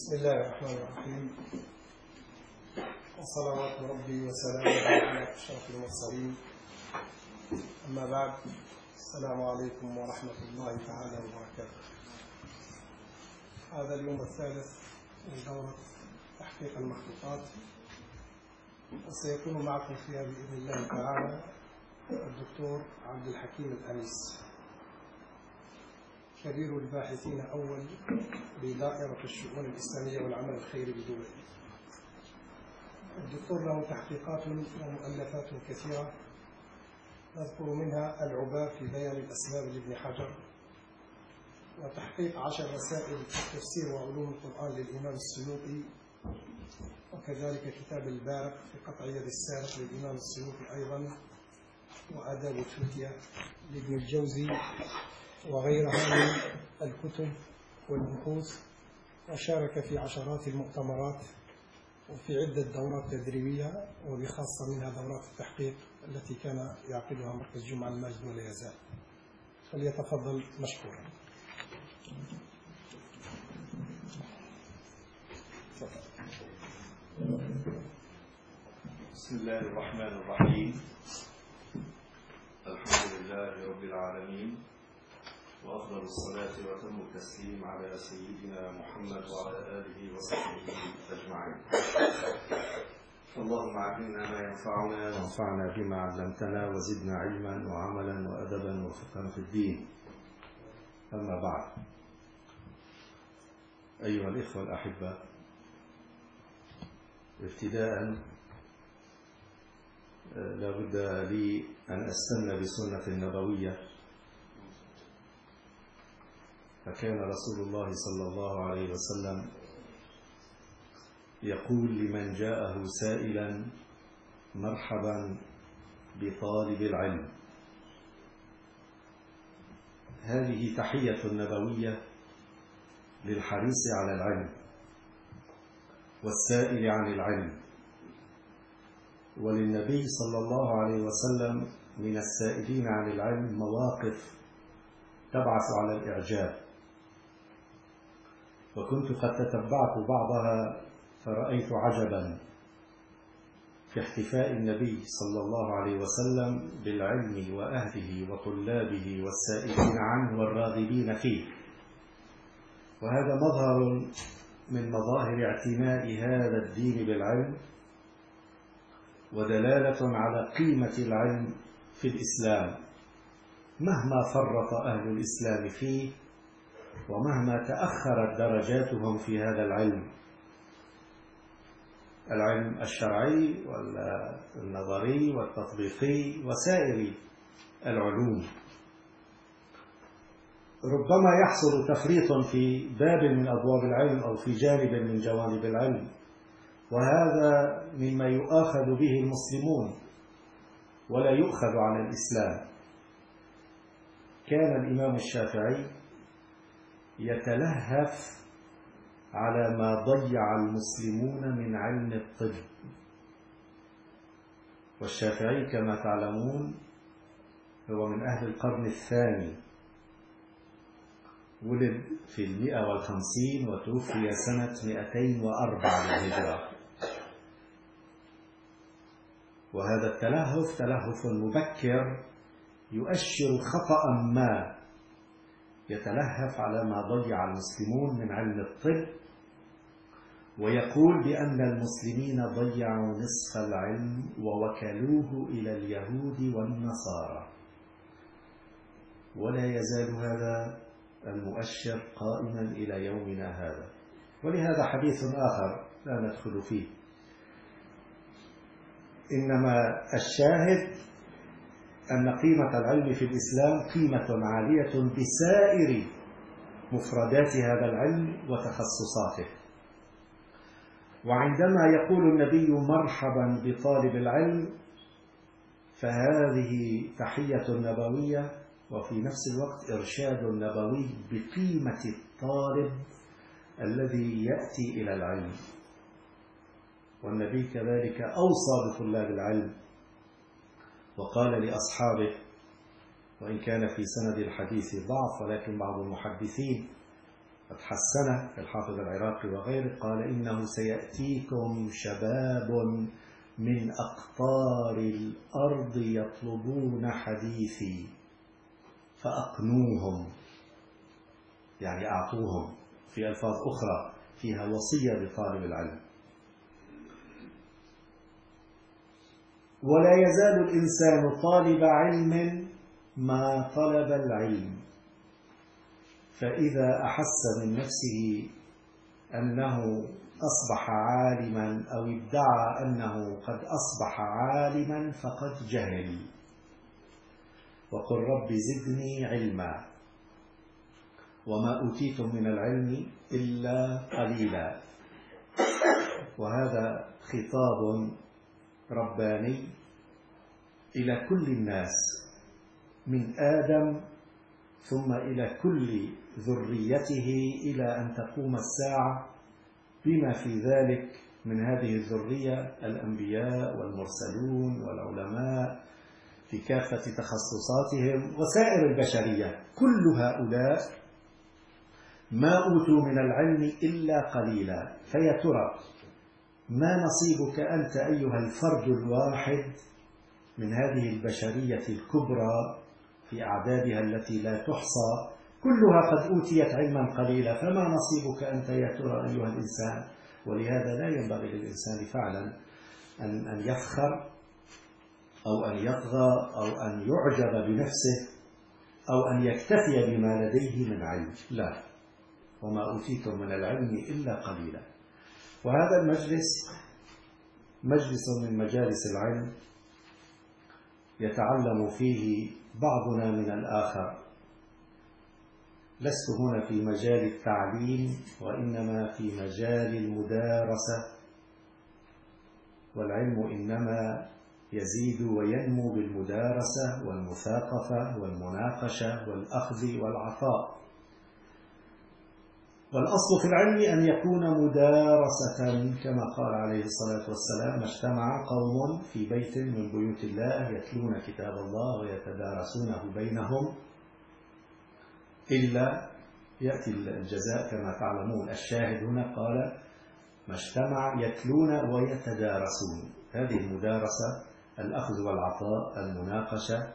بسم الله الرحمن الرحيم، وصلوات ربي وسلامه على أشرف المرسلين. أما بعد، السلام عليكم ورحمة الله تعالى وبركاته. هذا اليوم الثالث من دورة تحقيق المخطوطات، وسيكون معكم فيها بإذن الله تعالى الدكتور عبد الحكيم الأنيس، كبير الباحثين أول بدائرة الشؤون الإسلامية والعمل الخيري بدبي. الدكتور له تحقيقات ومؤلفات كثيرة، نذكر منها العباب في بيان الأسباب لابن حجر، وتحقيق 10 رسائل التفسير وعلوم القرآن للإمام السيوطي، وكذلك كتاب البارق في قطع يد السارق للإمام السيوطي أيضا، وآداب الفتية لابن الجوزي، وغيرها من الكتب والبحوث. وشارك في عشرات المؤتمرات وفي عدة دورات تدريبية، وبخاصة منها دورات التحقيق التي كان يعقدها مركز جمعة الماجد ولا يزال. فليتفضل مشكورا. بسم الله الرحمن الرحيم. الحمد لله رب العالمين، وأفضل الصلاة وأتم التسليم على سيدنا محمد وعلى آله وصحبه أجمعين. اللهم علمنا ما ينفعنا وانفعنا بما علمتنا، وزدنا علما وعملا وأدبا وفقها في الدين. أما بعد، أيها الإخوة الأحبة، ابتداء لا بد لي أن أستنى بسنة النبوية، فكان رسول الله صلى الله عليه وسلم يقول لمن جاءه سائلا: مرحبا بطالب العلم. هذه تحية نبوية للحريص على العلم والسائل عن العلم. وللنبي صلى الله عليه وسلم من السائلين عن العلم مواقف تبعث على الإعجاب، وكنت قد تتبعت بعضها فرأيت عجبا في احتفاء النبي صلى الله عليه وسلم بالعلم وأهله وطلابه والسائلين عنه والراغبين فيه. وهذا مظهر من مظاهر اعتناء هذا الدين بالعلم، ودلالة على قيمة العلم في الإسلام مهما فرط أهل الإسلام فيه، ومهما تأخرت درجاتهم في هذا العلم الشرعي والنظري والتطبيقي وسائر العلوم. ربما يحصل تفريط في باب من أبواب العلم أو في جانب من جوانب العلم، وهذا مما يؤاخذ به المسلمون ولا يؤخذ على الإسلام. كان الإمام الشافعي يتلهف على ما ضيع المسلمون من علم الطب. والشافعي كما تعلمون هو من أهل القرن الثاني، ولد في 150 وتوفي سنة 204 للهجرة. وهذا التلهف تلهف مبكر يؤشر خطأ ما، يتلهف على ما ضيع المسلمون من علم الطب، ويقول بأن المسلمين ضيعوا نصف العلم ووكلوه إلى اليهود والنصارى. ولا يزال هذا المؤشر قائما إلى يومنا هذا، ولهذا حديث آخر لا ندخل فيه. إنما الشاهد أن قيمة العلم في الإسلام قيمة عالية بسائر مفردات هذا العلم وتخصصاته. وعندما يقول النبي مرحبا بطالب العلم، فهذه تحية نبوية، وفي نفس الوقت إرشاد نبوي بقيمة الطالب الذي يأتي إلى العلم. والنبي كذلك أوصى بطلاب العلم وقال قد حسن الحافظ العراقي وغيره، قال إنه سيأتيكم شباب من أقطار الأرض يطلبون حديثي فأقنوهم، يعني أعطوهم، في ألفاظ أخرى فيها وصية لطالب العلم. ولا يزال الإنسان طالب علم ما طلب العلم، فإذا أحس من نفسه أنه أصبح عالما أو ادعى أنه قد أصبح عالما فقد جهل. وقل رب زدني علما وما أوتيتم من العلم إلا قليلا. وهذا خطاب رباني إلى كل الناس من آدم ثم إلى كل ذريته إلى أن تقوم الساعة، بما في ذلك من هذه الذرية الأنبياء والمرسلون والعلماء في كافة تخصصاتهم وسائر البشرية. كل هؤلاء ما أوتوا من العلم إلا قليلا. فيا ترى ما نصيبك أنت أيها الفرد الواحد من هذه البشرية الكبرى في أعدادها التي لا تحصى، كلها قد أوتيت علما قليلا، فما نصيبك أنت يا ترى أيها الإنسان؟ ولهذا لا ينبغي للإنسان فعلا أن يفخر أو أن يطغى أو أن يعجب بنفسه أو أن يكتفي بما لديه من علم، لا، وما أوتيتم من العلم إلا قليلا. وهذا المجلس مجلس من مجالس العلم يتعلم فيه بعضنا من الآخر. لست هنا في مجال التعليم وإنما في مجال المدارسة، والعلم إنما يزيد وينمو بالمدارسة والمثاقفة والمناقشة والأخذ والعطاء. والأصل في العلم أن يكون مدارسة، كما قال عليه الصلاة والسلام: ما اجتمع قوم في بيت من بيوت الله يتلون كتاب الله ويتدارسونه بينهم إلا يأتي الجزاء كما تعلمون. الشاهد هنا قال ما اجتمع يتلون ويتدارسون. هذه المدارسة الأخذ والعطاء، المناقشة،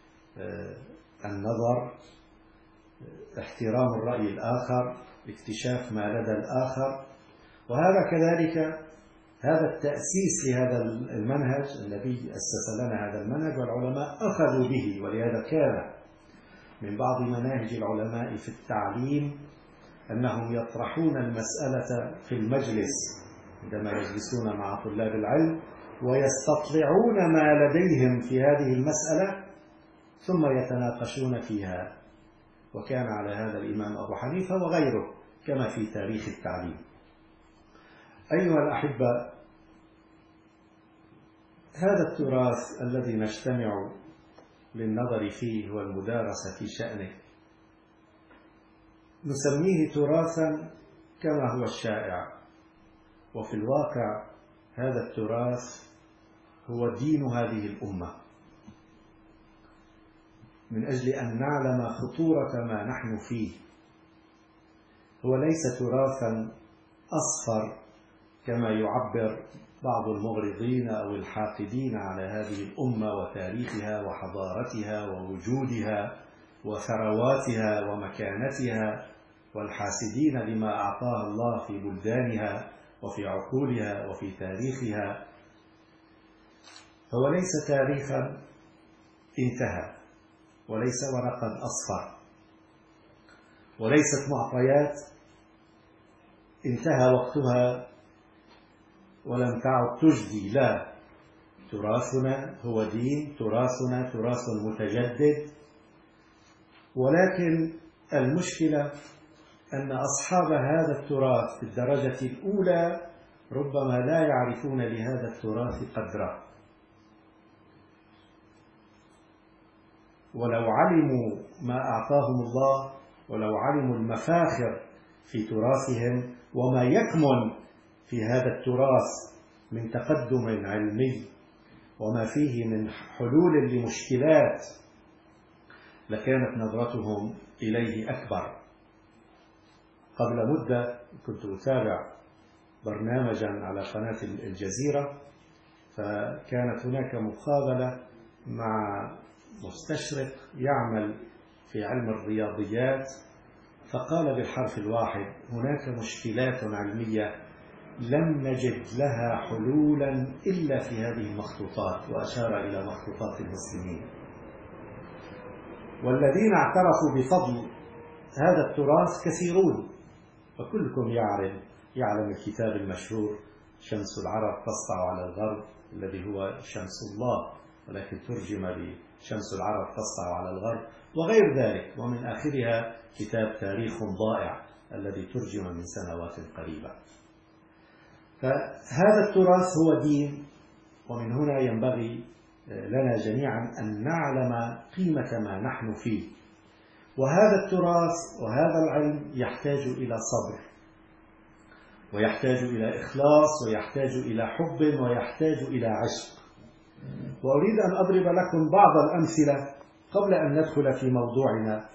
النظر، احترام الرأي الآخر، اكتشاف ما لدى الآخر. وهذا كذلك هذا التأسيس لهذا المنهج، النبي أسس لنا هذا المنهج والعلماء أخذوا به. ولهذا كان من بعض مناهج العلماء في التعليم أنهم يطرحون المسألة في المجلس عندما يجلسون مع طلاب العلم ويستطلعون ما لديهم في هذه المسألة ثم يتناقشون فيها. وكان على هذا الإمام أبو حنيفة وغيره كما في تاريخ التعليم. أيها الأحبة، هذا التراث الذي نجتمع للنظر فيه والمدارسة في شأنه نسميه تراثا كما هو الشائع، وفي الواقع هذا التراث هو دين هذه الأمة، من أجل أن نعلم خطورة ما نحن فيه. هو ليس تراثا أصفر كما يعبر بعض المغرضين أو الحاقدين على هذه الأمة وتاريخها وحضارتها ووجودها وثرواتها ومكانتها، والحاسدين لما أعطاها الله في بلدانها وفي عقولها وفي تاريخها. هو ليس تاريخا انتهى، وليس ورقا أصفر، وليست معطيات انتهى وقتها ولم تعد تجدي. لا، تراثنا هو دين، تراثنا تراث متجدد. ولكن المشكلة أن أصحاب هذا التراث في الدرجة الأولى ربما لا يعرفون لهذا التراث قدره. ولو علموا ما أعطاهم الله، ولو علموا المفاخر في تراثهم وما يكمن في هذا التراث من تقدم علمي وما فيه من حلول لمشكلات، لكانت نظرتهم إليه أكبر. قبل مدة كنت أتابع برنامجا على قناة الجزيرة، فكانت هناك مقابلة مع مستشرق يعمل في علم الرياضيات، فقال بالحرف الواحد: هناك مشكلات علمية لم نجد لها حلولا إلا في هذه المخطوطات، وأشار إلى مخطوطات المسلمين. والذين اعترفوا بفضل هذا التراث كثيرون، وكلكم يعلم الكتاب المشهور شمس العرب تسطع على الغرب، الذي هو شمس الله، ولكن ترجم بشمس العرب تسطع على الغرب، وغير ذلك، ومن آخرها كتاب تاريخ ضائع الذي ترجم من سنوات قريبة. فهذا التراث هو دين، ومن هنا ينبغي لنا جميعا أن نعلم قيمة ما نحن فيه. وهذا التراث وهذا العلم يحتاج إلى صبر، ويحتاج إلى إخلاص، ويحتاج إلى حب، ويحتاج إلى عشق. وأريد أن أضرب لكم بعض الأمثلة قبل أن ندخل في موضوعنا،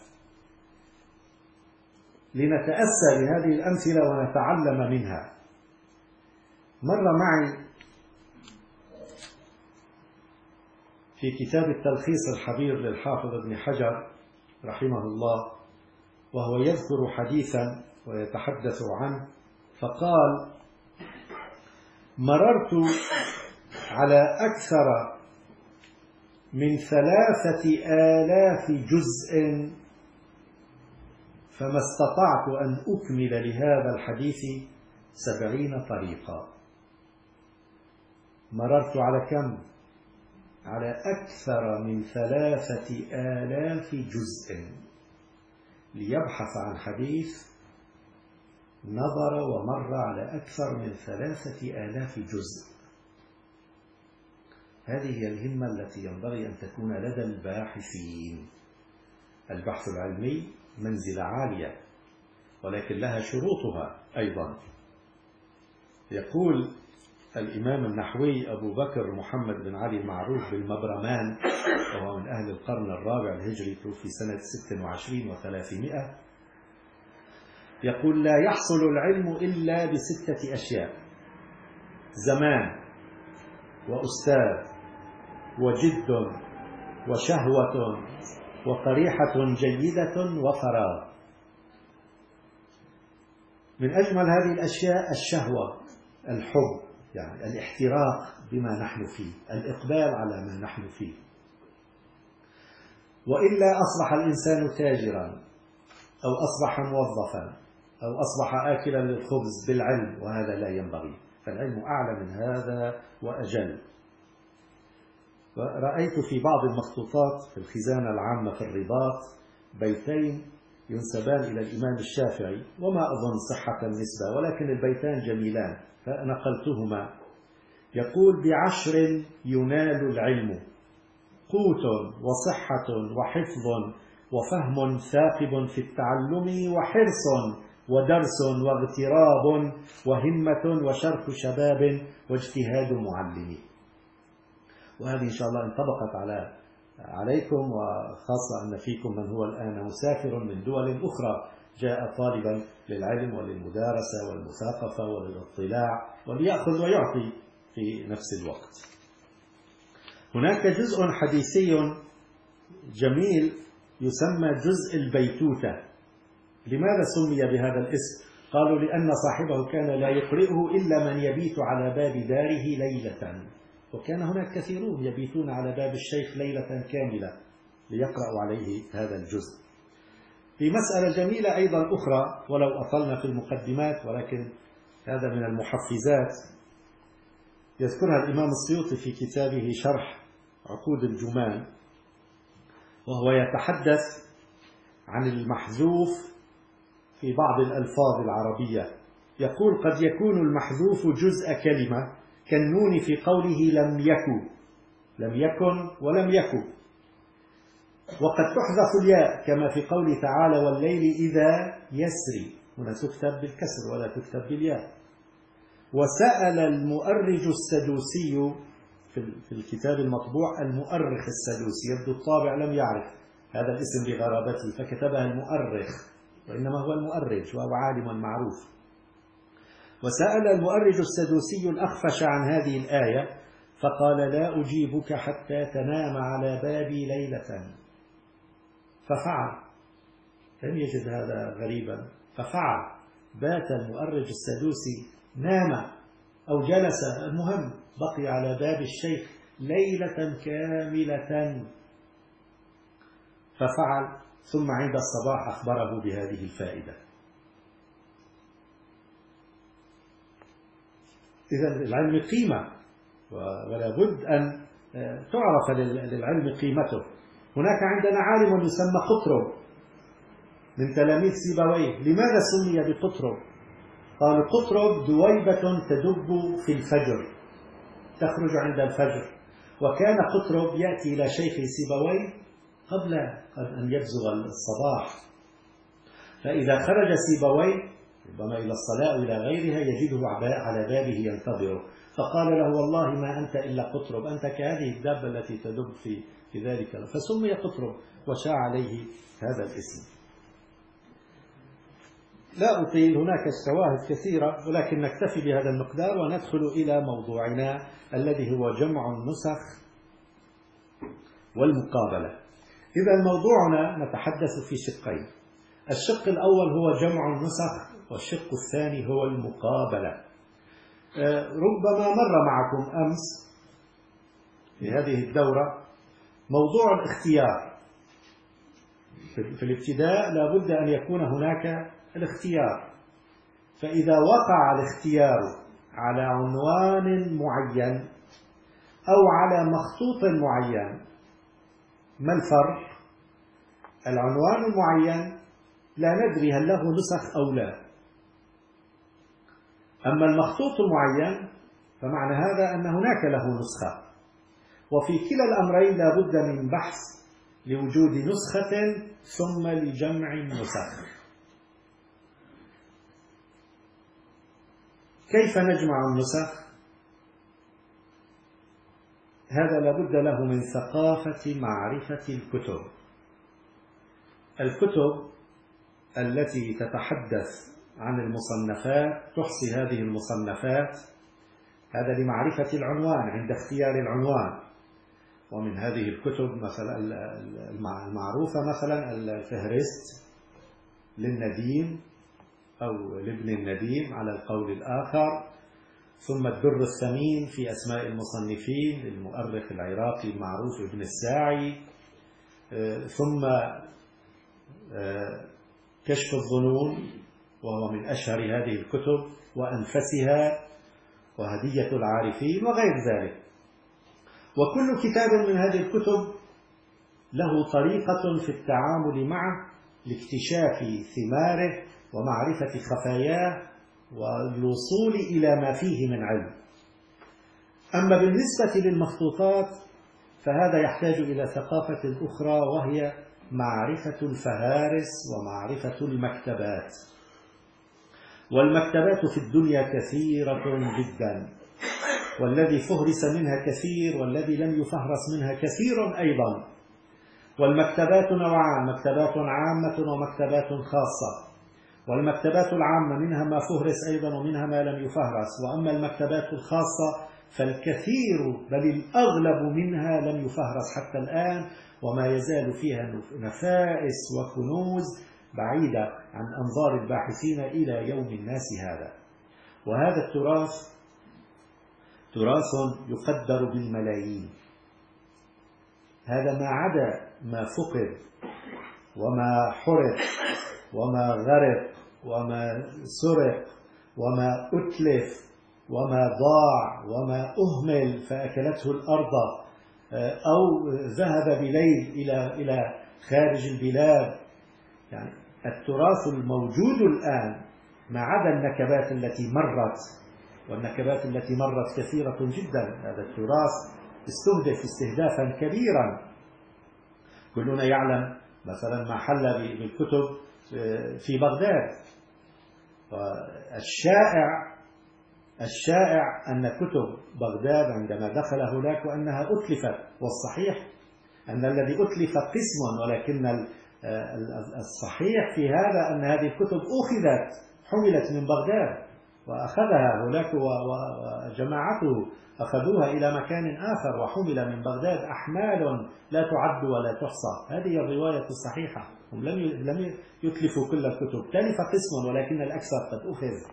لنتأسى بهذه الأمثلة ونتعلم منها. مر معي في كتاب التلخيص الحبير للحافظ ابن حجر رحمه الله، وهو يذكر حديثا ويتحدث عنه، فقال: مررت على أكثر من 3000 جزء فما استطعت أن أكمل لهذا الحديث 70 طريقا. مررت على كم؟ على أكثر من 3000 جزء ليبحث عن حديث، نظر ومر على أكثر من 3000 جزء. هذه هي الهمة التي ينبغي أن تكون لدى الباحثين. البحث العلمي منزلة عالية، ولكن لها شروطها أيضا. يقول الإمام النحوي أبو بكر محمد بن علي المعروف بالمبرمان، وهو من أهل القرن الرابع الهجري، توفي سنة 26 و300، يقول: لا يحصل العلم إلا ب6 أشياء: زمان، وأستاذ، وجد، وشهوة، وقريحة جيدة، وفراغ. من أجمل هذه الأشياء الشهوة، الحب، يعني الاحتراق بما نحن فيه، الإقبال على ما نحن فيه. وإلا أصبح الإنسان تاجرا، أو أصبح موظفا، أو أصبح آكلا للخبز بالعلم، وهذا لا ينبغي. فالعلم أعلى من هذا وأجل. ورأيت في بعض المخطوطات في الخزانة العامة في الرباط بيتين ينسبان إلى الإمام الشافعي، وما أظن صحة النسبة، ولكن البيتان جميلان فنقلتهما. يقول: ب10 ينال العلم: قوت، وصحة، وحفظ، وفهم ثاقب في التعلم، وحرص، ودرس، واغتراب، وهمة، وشرف شباب، واجتهاد معلم. وهذه إن شاء الله انطبقت عليكم، وخاصة أن فيكم من هو الآن مسافر من دول أخرى، جاء طالبا للعلم وللمدارسة والمثاقفة وللاطلاع، وليأخذ ويعطي في نفس الوقت. هناك جزء حديثي جميل يسمى جزء البيتوتة. لماذا سمي بهذا الاسم؟ قالوا: لأن صاحبه كان لا يقرئه إلا من يبيت على باب داره ليلة، وكان هناك كثيرون يبيتون على باب الشيخ ليلة كاملة ليقرأوا عليه هذا الجزء. في مسألة جميلة أيضا أخرى، ولو أطلنا في المقدمات، ولكن هذا من المحفزات، يذكرها الإمام السيوطي في كتابه شرح عقود الجمان، وهو يتحدث عن المحذوف في بعض الألفاظ العربية. يقول: قد يكون المحذوف جزء كلمة كالنون في قوله لم يكن، لم يكن ولم يكن. وقد تحذف الياء كما في قوله تعالى: والليل إذا يسري، هنا تكتب بالكسر ولا تكتب بالياء. وسأل المؤرج السدوسي في الكتاب المطبوع المؤرخ السدوسي، يبدو الطابع لم يعرف هذا الاسم بغرابته فكتبها المؤرخ، وإنما هو المؤرج، وهو عالم معروف. وسأل المؤرج السدوسي الأخفش عن هذه الآية فقال: لا أجيبك حتى تنام على بابي ليلة. ففعل، لم يجد هذا غريبا، ففعل. بات المؤرج السدوسي، نام أو جلس، المهم بقي على باب الشيخ ليلة كاملة. ففعل، ثم عند الصباح أخبره بهذه الفائدة. إذا العلم قيمة، ولا بد أن تعرف للعلم قيمته. هناك عندنا عالم يسمى قطرب من تلاميذ سيبويه. لماذا سمي بقطرب؟ قال: قطرب دويبة تدب في الفجر، تخرج عند الفجر. وكان قطرب يأتي إلى شيخ سيبويه قبل أن يبزغ الصباح، فإذا خرج سيبويه ربما إلى الصلاة وإلى غيرها يجده على بابه ينتظره، فقال له: والله ما أنت إلا قطرب، أنت كهذه الدابة التي تدب في ذلك. فسمي قطرب وشاع عليه هذا الاسم. لا أطيل، هناك شواهد كثيرة، ولكن نكتفي بهذا المقدار وندخل إلى موضوعنا الذي هو جمع النسخ والمقابلة. إذا موضوعنا نتحدث في شقين: الشق الأول هو جمع النسخ، والشق الثاني هو المقابلة. ربما مر معكم أمس في هذه الدورة موضوع الاختيار. في الابتداء لا بد أن يكون هناك الاختيار، فإذا وقع الاختيار على عنوان معين أو على مخطوط معين، ما الفرق؟ العنوان المعين لا ندري هل له نسخ أو لا، أما المخطوط المعين فمعنى هذا أن هناك له نسخة. وفي كلا الأمرين لا بد من بحث لوجود نسخة ثم لجمع النسخ. كيف نجمع النسخ؟ هذا لا بد له من ثقافة معرفة الكتب. الكتب التي تتحدث عن المصنفات، تحصي هذه المصنفات، هذا لمعرفة العنوان عند اختيار العنوان. ومن هذه الكتب مثلا المعروفة مثلا الفهرست للنديم أو لابن النديم على القول الآخر، ثم الدر الثمين في أسماء المصنفين للمؤرخ العراقي المعروف ابن الساعي، ثم كشف الظنون وهو من أشهر هذه الكتب وأنفسها، وهدية العارفين وغير ذلك. وكل كتاب من هذه الكتب له طريقة في التعامل معه لاكتشاف ثماره ومعرفة خفاياه والوصول إلى ما فيه من علم. أما بالنسبة للمخطوطات فهذا يحتاج إلى ثقافة أخرى، وهي معرفة الفهارس ومعرفة المكتبات. والمكتبات في الدنيا كثيرة جدا، والذي فهرس منها كثير والذي لم يفهرس منها كثير أيضا. والمكتبات نوعان: مكتبات عامة ومكتبات خاصة. والمكتبات العامة منها ما فهرس أيضا ومنها ما لم يفهرس، وأما المكتبات الخاصة فالكثير بل الأغلب منها لم يفهرس حتى الآن، وما يزال فيها نفائس وكنوز بعيدة عن أنظار الباحثين إلى يوم الناس هذا. وهذا التراث تراث يقدر بالملايين. هذا ما عدا ما فقد وما حرق وما غرق وما سرق وما أتلف وما ضاع وما أهمل فأكلته الأرض أو ذهب بليل إلى خارج البلاد. يعني التراث الموجود الآن ما عدا النكبات التي مرت، والنكبات التي مرت كثيرة جدا. هذا التراث استهدف استهدافا كبيرا. كلنا يعلم مثلا ما حل بالكتب في بغداد. الشائع أن كتب بغداد عندما دخل هناك وأنها أتلفت، والصحيح أن الذي أتلف قسم، ولكن الصحيح في هذا أن هذه الكتب حملت من بغداد، وأخذها هناك وجماعته أخذوها إلى مكان آخر، وحمل من بغداد أحمال لا تعد ولا تحصى. هذه الرواية الصحيحة. هم لم يتلفوا كل الكتب، تلف قسم ولكن الأكثر قد أخذ.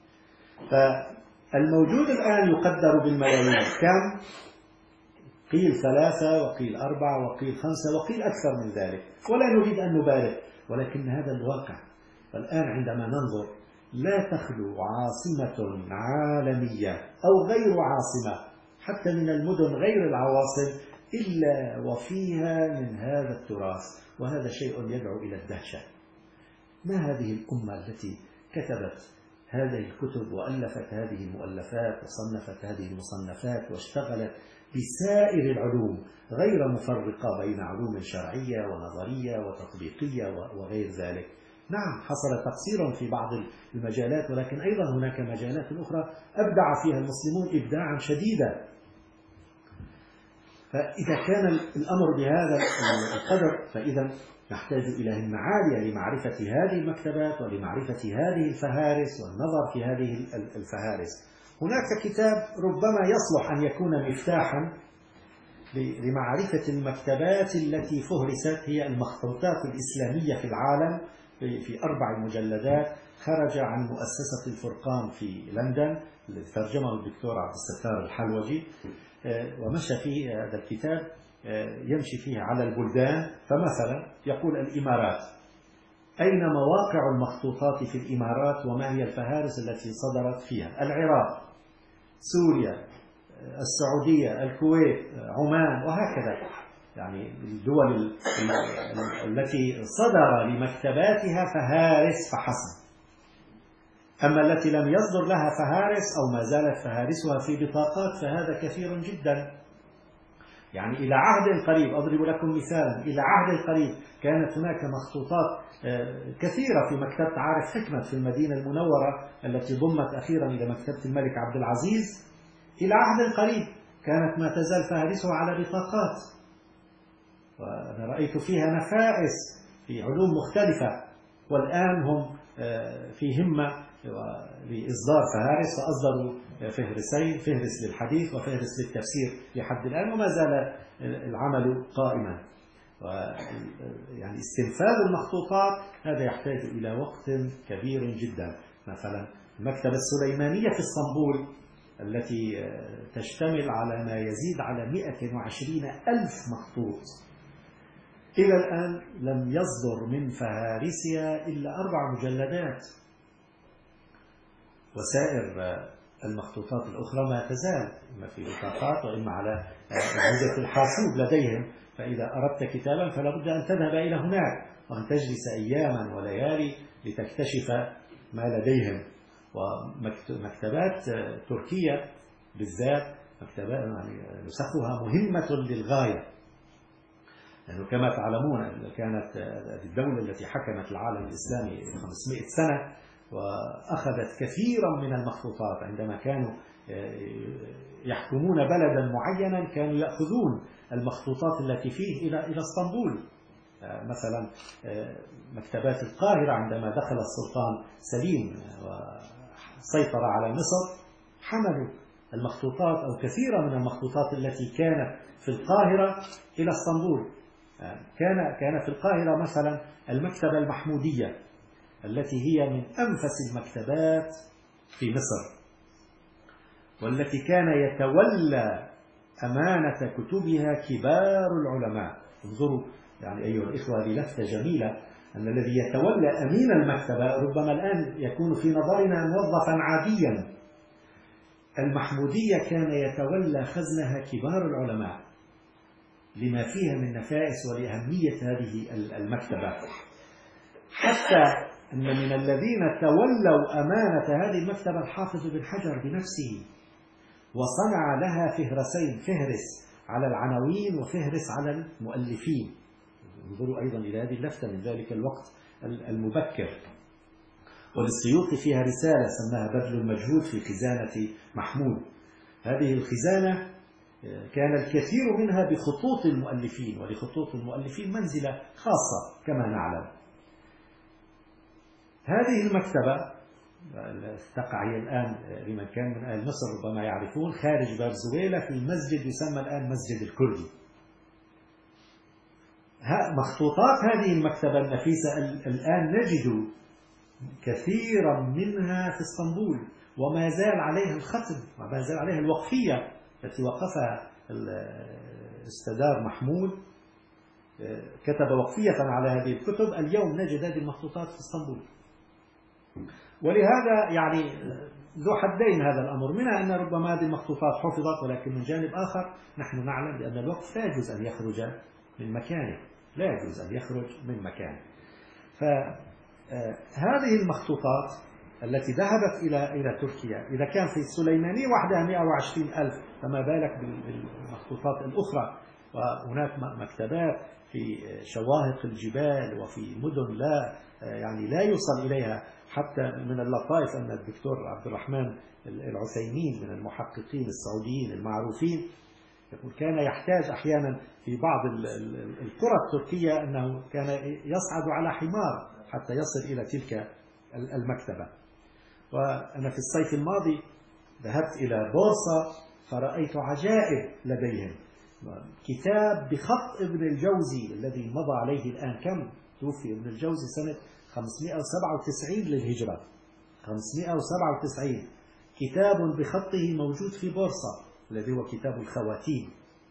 فالموجود الآن يقدر بالملايين. كم؟ قيل 3 وقيل 4 وقيل 5 وقيل أكثر من ذلك، ولا نريد أن نبالغ، ولكن هذا الواقع. فالآن عندما ننظر لا تخلو عاصمة عالمية أو غير عاصمة حتى من المدن غير العواصم إلا وفيها من هذا التراث، وهذا شيء يدعو إلى الدهشة. ما هذه الأمة التي كتبت هذه الكتب وألفت هذه المؤلفات وصنفت هذه المصنفات واشتغلت بسائر العلوم غير مفرقة بين علوم شرعية ونظرية وتطبيقية وغير ذلك. نعم حصل تقصير في بعض المجالات، ولكن أيضا هناك مجالات أخرى أبدع فيها المسلمون إبداعا شديدا. فإذا كان الأمر بهذا القدر فإذا نحتاج إلى همة عالية لمعرفة هذه المكتبات ولمعرفة هذه الفهارس والنظر في هذه الفهارس. هناك كتاب ربما يصلح أن يكون مفتاحا لمعرفة المكتبات التي فهرست، هي المخطوطات الإسلامية في العالم، في 4 مجلدات، خرج عن مؤسسة الفرقان في لندن، ترجمه الدكتور عبد الستار الحلوجي، ومشى في هذا الكتاب يمشي فيه على البلدان. فمثلا يقول الإمارات، أين مواقع المخطوطات في الإمارات وما هي الفهارس التي صدرت فيها؟ العراق، سوريا، السعودية، الكويت، عمان، وهكذا، يعني الدول التي صدر لمكتباتها فهارس فحسب. أما التي لم يصدر لها فهارس أو ما زالت فهارسها في بطاقات فهذا كثير جدا. يعني إلى عهد قريب، أضرب لكم مثالا، إلى عهد قريب كانت هناك مخطوطات كثيرة في مكتبة عارف حكمت في المدينة المنورة التي ضمت أخيرا إلى مكتبة الملك عبد العزيز. إلى عهد قريب كانت ما تزال فهارسها على بطاقات، وأنا رأيت فيها نفائس في علوم مختلفة. والآن هم في همة لإصدار فهارس، فأصدروا فهرسين، فهرس للحديث وفهرس للتفسير لحد الآن، وما زال العمل قائما. يعني استنفاذ المخطوطات هذا يحتاج إلى وقت كبير جدا. مثلا المكتبة السليمانية في اسطنبول التي تشتمل على ما يزيد على 120,000 مخطوط، إلى الآن لم يصدر من فهارسها إلا 4 مجلدات، وسائر المخطوطات الأخرى ما تزال إما في بطاقات وإما على أجهزة الحاسوب لديهم. فإذا أردت كتابا فلا بد أن تذهب إلى هناك وأن تجلس أياما وليالي لتكتشف ما لديهم. ومكتبات تركيا بالذات مكتبات يعني نسخها مهمة للغاية، لأنه كما تعلمون كانت الدولة التي حكمت العالم الإسلامي 500 سنة وأخذت كثيرا من المخطوطات. عندما كانوا يحكمون بلدا معينا كانوا يأخذون المخطوطات التي فيه إلى اسطنبول. مثلا مكتبات القاهرة عندما دخل السلطان سليم وسيطر على مصر حملوا المخطوطات أو كثيرا من المخطوطات التي كانت في القاهرة إلى اسطنبول. كان في القاهرة مثلا المكتبة المحمودية التي هي من أنفس المكتبات في مصر، والتي كان يتولى أمانة كتبها كبار العلماء. انظروا يعني أيها الإخوة للفتة جميلة أن الذي يتولى أمين المكتبة ربما الآن يكون في نظرنا موظفا عاديا. المحمودية كان يتولى خزنها كبار العلماء لما فيها من نفائس ولأهمية هذه المكتبة، حتى أن من الذين تولوا أمانة هذه المكتبة الحافظ بن حجر بنفسه، وصنع لها فهرسين، فهرس على العناوين وفهرس على المؤلفين. انظروا أيضا إلى هذه اللفتة من ذلك الوقت المبكر. وللسيوطي فيها رسالة سماها بذل المجهود في خزانة محمود. هذه الخزانة كان الكثير منها بخطوط المؤلفين، ولخطوط المؤلفين منزلة خاصة كما نعلم. هذه المكتبة تقع هي الآن لمن كان من أهل مصر ربما يعرفون خارج بارزويلا في مسجد يسمى الآن مسجد الكردي. مخطوطات هذه المكتبة النفيسة الآن نجد كثيرا منها في اسطنبول، وما زال عليها الختم وما زال عليها الوقفية التي وقفها الاستاذ محمود، كتب وقفية على هذه الكتب. اليوم نجد هذه المخطوطات في اسطنبول. ولهذا يعني ذو حدين هذا الأمر، منها أن ربما هذه المخطوطات حفظت، ولكن من جانب آخر نحن نعلم بأن الوقف لا يجوز أن يخرج من مكانه، لا يجوز أن يخرج من مكانه. فهذه المخطوطات التي ذهبت إلى تركيا، إذا كان في السليمانية وحدها 120,000، فما بالك بالمخطوطات الأخرى. وهناك مكتبات في شواهق الجبال وفي مدن لا يوصل إليها. حتى من اللطائف أن الدكتور عبد الرحمن العثيمين من المحققين السعوديين المعروفين يقول كان يحتاج أحيانا في بعض القرى التركية أنه كان يصعد على حمار حتى يصل إلى تلك المكتبة. وأنا في الصيف الماضي ذهبت إلى بورصة فرأيت عجائب لديهم، كتاب بخط ابن الجوزي الذي مضى عليه الآن كم توفي ابن الجوزي سنة 597 للهجرة، 597، كتاب بخطه موجود في بورصة الذي هو كتاب الخواتيم،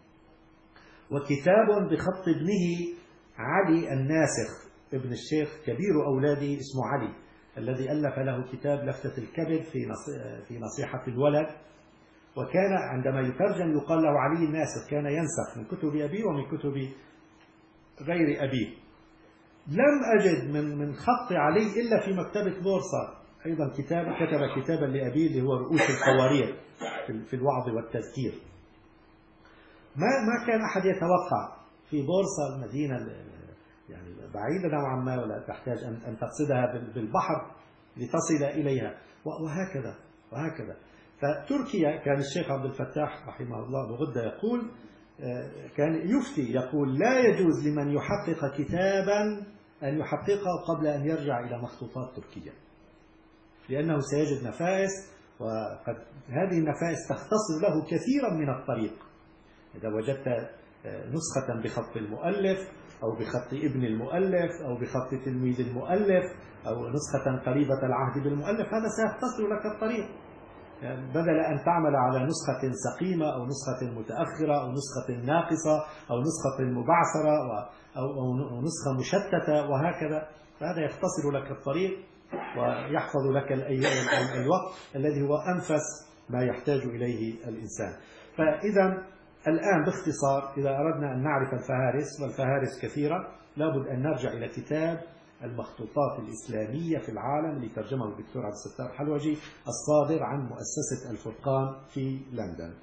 وكتاب بخط ابنه علي الناسخ ابن الشيخ كبير أولاده اسمه علي، الذي ألف له كتاب لفتة الكبد في نصيحة الولد. وكان عندما يترجم يقال له علي الناسخ، كان ينسخ من كتب أبيه ومن كتب غير أبيه. لم أجد من خط علي إلا في مكتبة بورصة أيضا كتب كتابا لأبيه اللي هو رؤوس القوارير في الوعظ والتذكير. ما كان أحد يتوقع في بورصة المدينة يعني بعيدة نوعا ما، ولا تحتاج أن تقصدها بالبحر لتصل إليها، وهكذا. فتركيا كان الشيخ عبد الفتاح رحمه الله بغدة يقول، كان يفتي يقول لا يجوز لمن يحقق كتابا أن يحققه قبل أن يرجع إلى مخطوطات تركية، لأنه سيجد نفائس، وقد هذه النفائس تختصر له كثيرا من الطريق. إذا وجدت نسخة بخط المؤلف أو بخط ابن المؤلف أو بخط تلميذ المؤلف أو نسخة قريبة العهد بالمؤلف، هذا سيختصر لك الطريق، بدل أن تعمل على نسخة سقيمة أو نسخة متأخرة أو نسخة ناقصة أو نسخة مبعثرة أو نسخة مشتتة وهكذا. فهذا يختصر لك الطريق ويحفظ لك الوقت الذي هو أنفس ما يحتاج إليه الإنسان. فإذا الآن باختصار إذا أردنا أن نعرف الفهارس، والفهارس كثيرة، لابد أن نرجع إلى كتاب المخطوطات الإسلامية في العالم اللي ترجمه الدكتور عبد الستار الحلوجي الصادر عن مؤسسة الفرقان في لندن.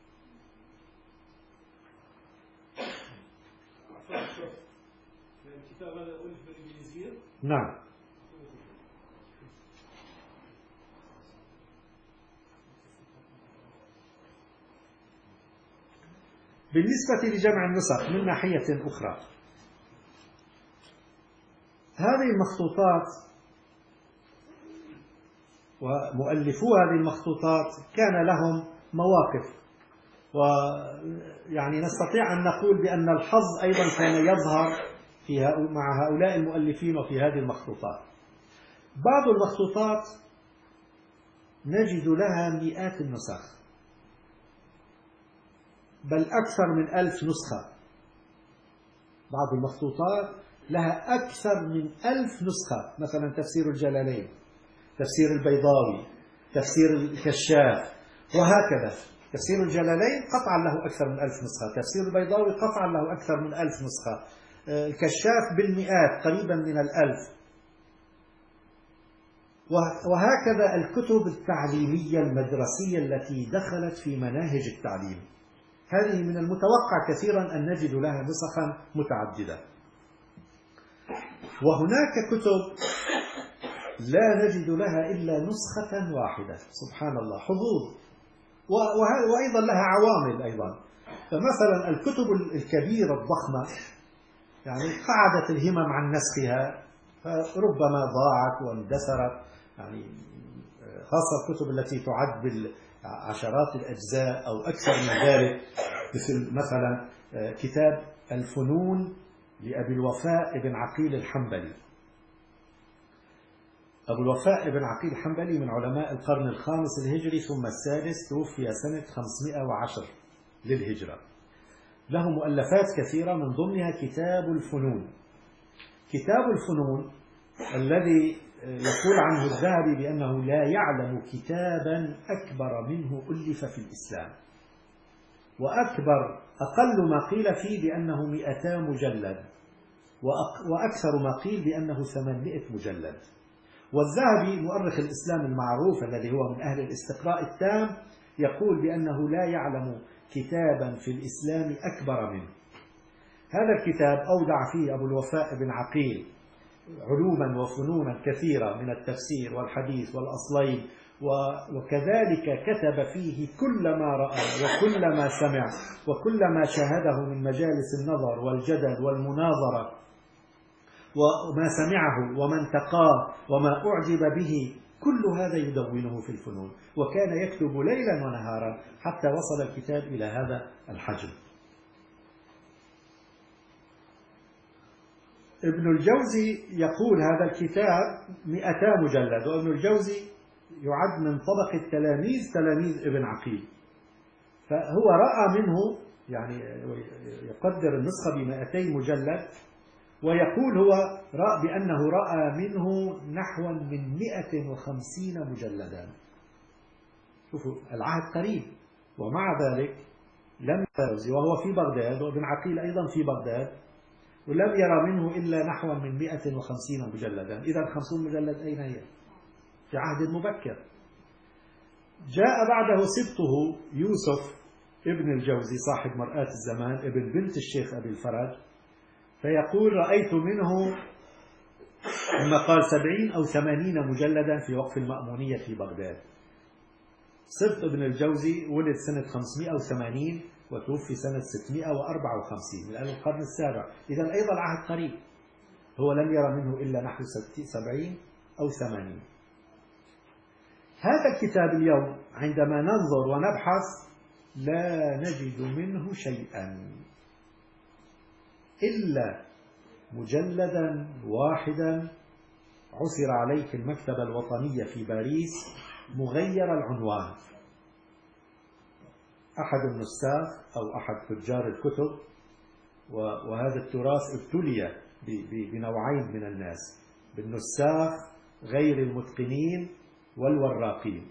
الكتاب هذا ألف بالإنجليزية؟ نعم. بالنسبة لجمع النسخ من ناحية أخرى، هذه المخطوطات ومؤلفو هذه المخطوطات كان لهم مواقف، ويعني نستطيع أن نقول بأن الحظ أيضا كان يظهر مع هؤلاء المؤلفين وفي هذه المخطوطات. بعض المخطوطات نجد لها مئات النسخ، بل أكثر من 1000 نسخة. بعض المخطوطات لها أكثر من 1000 نسخة، مثلا تفسير الجلالين، تفسير البيضاوي، تفسير الكشاف، وهكذا. تفسير الجلالين قطعا له أكثر من 1000 نسخة، تفسير البيضاوي قطعا له أكثر من 1000 نسخة، الكشاف بالمئات قريبا من 1000. وهكذا الكتب التعليمية المدرسية التي دخلت في مناهج التعليم، هذه من المتوقع كثيرا أن نجد لها نسخا متعددة. وهناك كتب لا نجد لها إلا نسخة واحدة، سبحان الله، حظوظ. وأيضا لها عوامل أيضا. فمثلا الكتب الكبيرة الضخمة يعني قعدت الهمم عن نسخها، فربما ضاعت واندثرت، يعني خاصة الكتب التي تعد بالعشرات الأجزاء أو أكثر من ذلك، مثلا كتاب الفنون لأبي الوفاء بن عقيل الحنبلي. أبو الوفاء بن عقيل الحنبلي من علماء القرن الخامس الهجري ثم السادس، توفي سنة 510 للهجرة. له مؤلفات كثيرة من ضمنها كتاب الفنون. كتاب الفنون الذي يقول عنه الذهبي بأنه لا يعلم كتابا أكبر منه ألف في الإسلام، وأكبر أقل ما قيل فيه بأنه 200 مجلد، وأكثر ما قيل بأنه 800 مجلد. والذهبي مؤرخ الإسلام المعروف الذي هو من أهل الاستقراء التام يقول بأنه لا يعلم كتابا في الإسلام أكبر منه. هذا الكتاب أودع فيه أبو الوفاء بن عقيل علوما وفنونا كثيرة من التفسير والحديث والأصلين، وكذلك كتب فيه كل ما رأى وكل ما سمع وكل ما شاهده من مجالس النظر والجدل والمناظرة، وما سمعه وما انتقاه وما أعجب به، كل هذا يدونه في الفنون، وكان يكتب ليلا ونهارا حتى وصل الكتاب إلى هذا الحجم. ابن الجوزي يقول هذا الكتاب 200 مجلد، وابن الجوزي يعد من طبقة تلاميذ ابن عقيل، فهو رأى منه يعني يقدر النسخة ب200 مجلد، ويقول هو بأنه رأى منه نحو من 150 مجلدا. شوفوا العهد قريب، ومع ذلك لم يرى، وهو في بغداد وابن عقيل أيضا في بغداد، ولم يرى منه إلا نحو من 150 مجلدا. إذا 50 مجلد أين هي؟ في عهد مبكر. جاء بعده سبطه يوسف ابن الجوزي صاحب مرآة الزمان ابن بنت الشيخ أبي الفرج، فيقول رأيت منه لما قال 70 أو 80 مجلدا في وقف المأمونية في بغداد. سبط ابن الجوزي ولد سنة 580 وتوفي سنة 654 من القرن السابع، إذا أيضا العهد قريب. هو لم يرى منه إلا نحو 70 أو 80. هذا الكتاب اليوم عندما ننظر ونبحث لا نجد منه شيئا إلا مجلدا واحدا عثر عليه في المكتبة الوطنية في باريس مغير العنوان. أحد النساخ أو أحد تجار الكتب، وهذا التراث ابتلي بنوعين من الناس، بالنساخ غير المتقنين والوراقين.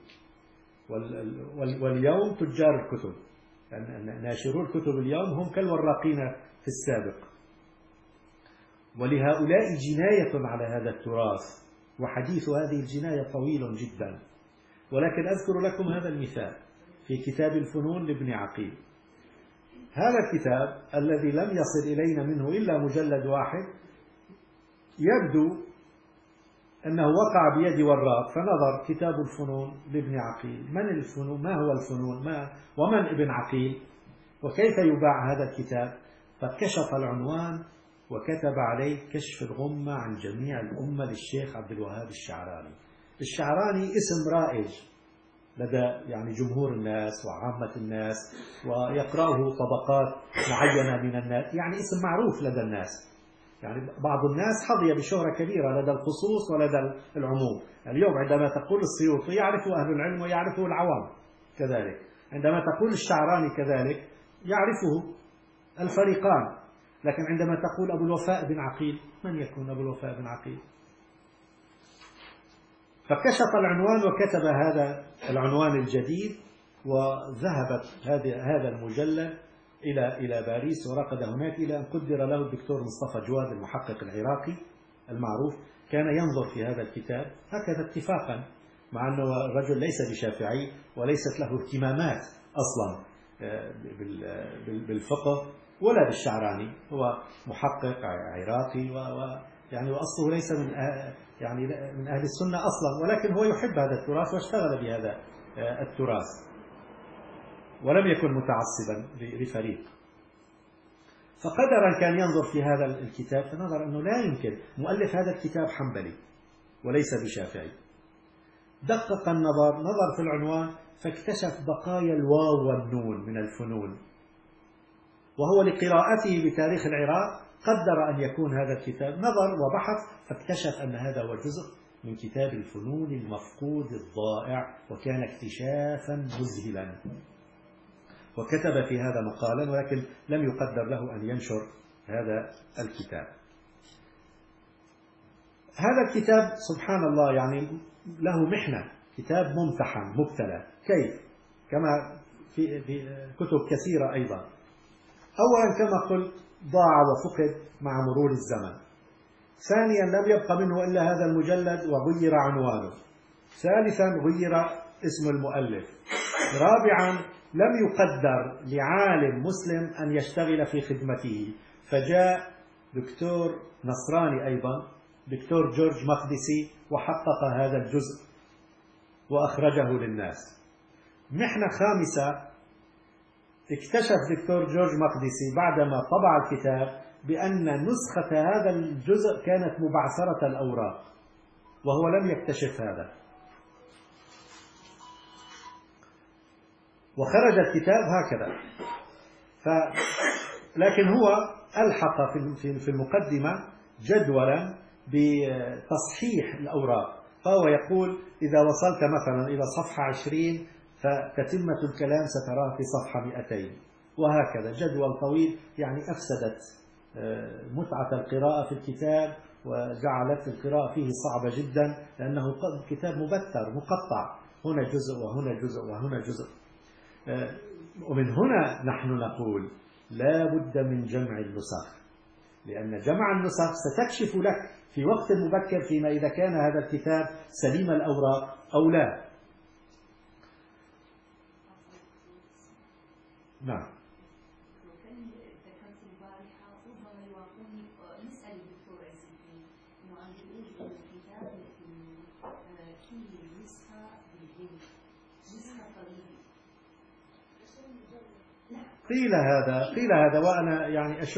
واليوم تجار الكتب ناشرو الكتب اليوم هم كالوراقين في السابق، ولهؤلاء جناية على هذا التراث، وحديث هذه الجناية طويل جدا. ولكن أذكر لكم هذا المثال في كتاب الفنون لابن عقيل. هذا الكتاب الذي لم يصل إلينا منه إلا مجلد واحد، يبدو أنه وقع بيد وراق، فنظر كتاب الفنون لابن عقيل، من الفنون، ما هو الفنون، ومن ابن عقيل، وكيف يباع هذا الكتاب، فكشف العنوان وكتب عليه كشف الغمة عن جميع الأمة للشيخ عبد الوهاب الشعراني. الشعراني اسم رائج لدى يعني جمهور الناس وعامة الناس، ويقرأه طبقات معينة من الناس، يعني اسم معروف لدى الناس. يعني بعض الناس حظي بشهرة كبيرة لدى الخصوص ولدى العموم. اليوم عندما تقول السيوطي يعرفه أهل العلم ويعرفه العوام كذلك، عندما تقول الشعراني كذلك يعرفه الفريقان. لكن عندما تقول أبو الوفاء بن عقيل، من يكون أبو الوفاء بن عقيل؟ فكشف العنوان وكتب هذا العنوان الجديد، وذهبت هذا المجلد إلى باريس ورقد هناك إلى أن قدر له الدكتور مصطفى جواد المحقق العراقي المعروف، كان ينظر في هذا الكتاب هكذا اتفاقا، مع أنه الرجل ليس بشافعي وليست له اهتمامات أصلا بالفقه ولا بالشعراني، هو محقق عراقي يعني وأصله ليس من أهل السنة أصلا، ولكن هو يحب هذا التراث واشتغل بهذا التراث. ولم يكن متعصبا لفريق. فقدر كان ينظر في هذا الكتاب فنظر أنه لا يمكن، مؤلف هذا الكتاب حنبلي وليس بشافعي. دقق النظر، نظر في العنوان فاكتشف بقايا الواو والنون من الفنون، وهو لقراءته بتاريخ العراق قدر أن يكون هذا الكتاب. نظر وبحث فاكتشف أن هذا هو جزء من كتاب الفنون المفقود الضائع، وكان اكتشافا مذهلا. وكتب في هذا مقالا، ولكن لم يقدر له أن ينشر هذا الكتاب. هذا الكتاب سبحان الله يعني له محنة، كتاب ممتحن مبتلى. كيف؟ كما في كتب كثيرة أيضا. أولا كما قلت ضاع وفقد مع مرور الزمن. ثانيا لم يبق منه إلا هذا المجلد وغير عنوانه. ثالثا غير اسم المؤلف. رابعا لم يقدر لعالم مسلم أن يشتغل في خدمته، فجاء دكتور نصراني أيضا، دكتور جورج مقدسي، وحقق هذا الجزء وأخرجه للناس. محنة خامسة، اكتشف دكتور جورج مقدسي بعدما طبع الكتاب بأن نسخة هذا الجزء كانت مبعثرة الأوراق، وهو لم يكتشف هذا، وخرج الكتاب هكذا. لكن هو ألحق في المقدمة جدولا بتصحيح الأوراق، فهو يقول إذا وصلت مثلا إلى صفحة 20 فتتمة الكلام ستراه في صفحة 200، وهكذا جدول طويل. يعني أفسدت متعة القراءة في الكتاب، وجعلت القراءة فيه صعبة جدا، لأنه كتاب مبتر مقطع، هنا جزء وهنا جزء وهنا جزء. ومن هنا نحن نقول لا بد من جمع النسخ، لأن جمع النسخ ستكشف لك في وقت مبكر فيما إذا كان هذا الكتاب سليم الأوراق أو لا. نعم. قيل هذا وأنا يعني أشك.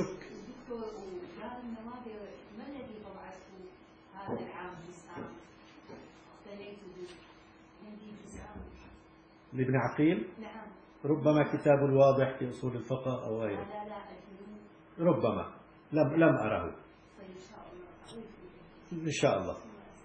لابن عقيل؟ نعم. ربما كتاب الواضح في أصول الفقه أو غيره. ربما لم أره. إن شاء الله.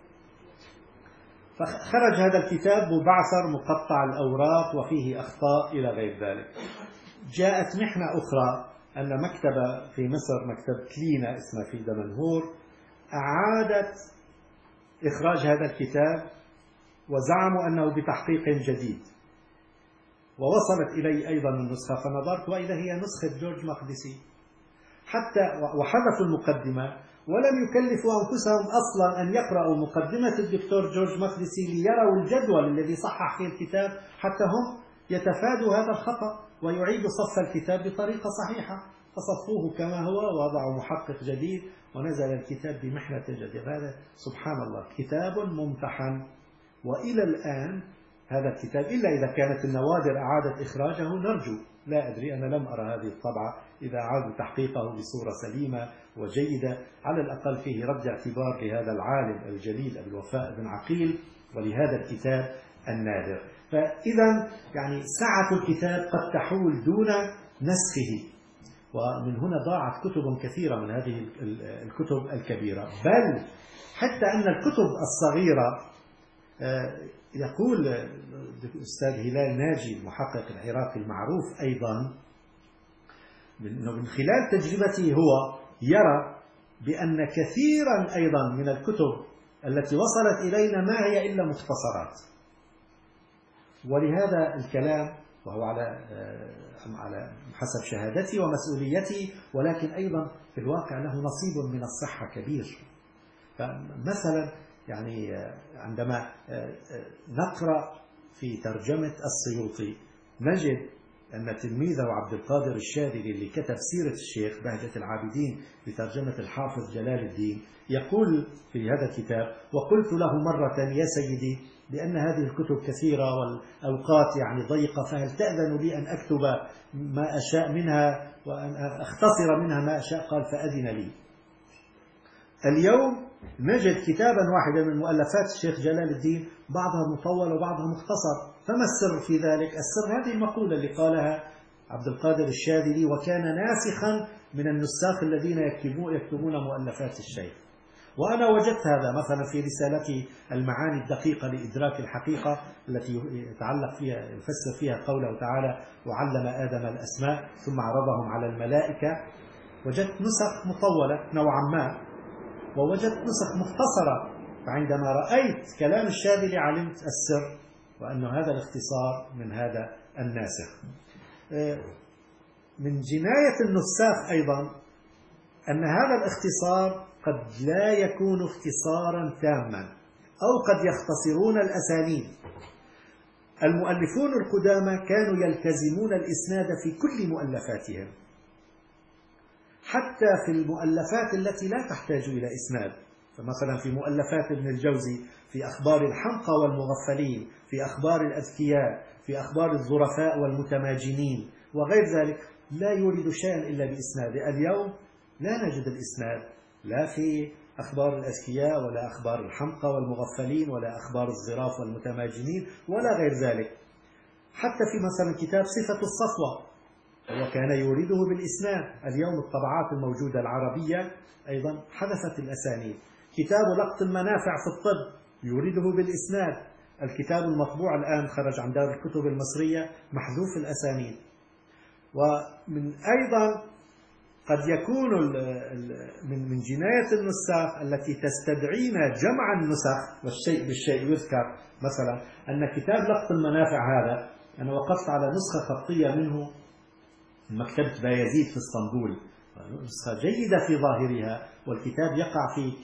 فخرج هذا الكتاب مبعثر مقطع الأوراق وفيه أخطاء إلى غير ذلك. جاءت محنة أخرى أن مكتبة في مصر، مكتبة كلينا اسمها في دمنهور، أعادت إخراج هذا الكتاب وزعموا أنه بتحقيق جديد، ووصلت إلي أيضا النسخة فنظرت وإذا هي نسخة جورج مقدسي حتى، وحذفوا المقدمة ولم يكلفوا أنفسهم أصلا أن يقرأوا مقدمة الدكتور جورج مقدسي ليروا الجدول الذي صحح فيه الكتاب حتى هم يتفادوا هذا الخطأ ويعيدوا صف الكتاب بطريقة صحيحة. فصفوه كما هو ووضعوا محقق جديد ونزل الكتاب بمحنة جديدة. هذا سبحان الله كتاب ممتحن، وإلى الآن هذا الكتاب إلا إذا كانت النوادر أعادت إخراجه نرجو، لا أدري، أنا لم أرى هذه الطبعة، إذا أعادوا تحقيقه بصورة سليمة وجيدة على الأقل فيه رد اعتبار لهذا العالم الجليل أبي الوفاء بن عقيل ولهذا الكتاب النادر. فإذا يعني سعة الكتاب قد تحول دون نسخه، ومن هنا ضاعت كتب كثيرة من هذه الكتب الكبيرة. بل حتى أن الكتب الصغيرة، يقول الأستاذ هلال ناجي المحقق العراقي المعروف أيضا من خلال تجربته هو يرى بأن كثيرا أيضا من الكتب التي وصلت إلينا ما هي إلا مختصرات. ولهذا الكلام وهو على حسب شهادتي ومسؤوليتي، ولكن أيضا في الواقع له نصيب من الصحة كبير. فمثلا يعني عندما نقرأ في ترجمة السيوطي نجد أن تلميذه عبد القادر الشاذلي اللي كتب سيرة الشيخ بهجة العابدين بترجمة الحافظ جلال الدين يقول في هذا الكتاب: وقلت له مرة يا سيدي بأن هذه الكتب كثيرة والأوقات يعني ضيقة، فهل تأذن لي أن أكتب ما أشاء منها وأن أختصر منها ما أشاء؟ قال: فأذن لي. اليوم نجد كتابا واحدا من مؤلفات الشيخ جلال الدين، بعضها مطول وبعضها مختصر. فما السر في ذلك؟ السر هذه المقولة اللي قالها عبد القادر الشاذلي: وكان ناسخا من النساخ الذين يكتبون مؤلفات الشيخ. وأنا وجدت هذا مثلا في رسالتي المعاني الدقيقة لإدراك الحقيقة التي يفسر فيها قوله تعالى: وعلم آدم الأسماء ثم عرضهم على الملائكة. وجدت نسخ مطولة نوعا ما، ووجدت نسخ مختصرة. فعندما رأيت كلام الشاذلي علمت السر، وأن هذا الاختصار من هذا الناسخ. من جناية النساخ أيضا أن هذا الاختصار قد لا يكون اختصارا تاما، أو قد يختصرون الأسانيد. المؤلفون القدامى كانوا يلتزمون الإسناد في كل مؤلفاتهم، حتى في المؤلفات التي لا تحتاج إلى إسناد. فمثلا في مؤلفات ابن الجوزي في أخبار الحمقى والمغفلين، في أخبار الأذكياء، في أخبار الظرفاء والمتماجنين وغير ذلك، لا يورد شيئا إلا بإسناد. اليوم لا نجد الإسناد لا في أخبار الأذكياء ولا أخبار الحمقى والمغفلين ولا أخبار الظراف والمتماجنين ولا غير ذلك. حتى في مثلا كتاب صفة الصفوة هو كان يورده بالإسناد. اليوم الطبعات الموجودة العربية أيضا حذفت الأسانيد. كتاب لقط المنافع في الطب يورده بالإسناد. الكتاب المطبوع الآن خرج عن دار الكتب المصرية محذوف الأسانيد. ومن أيضا قد يكون من جناية النساخ التي تستدعينا جمع النسخ والشيء بالشيء يذكر. مثلا أن كتاب لقط المنافع هذا أنا وقفت على نسخة خطية منه مكتبة بايزيد في اسطنبول، نسخة جيدة في ظاهرها، والكتاب يقع في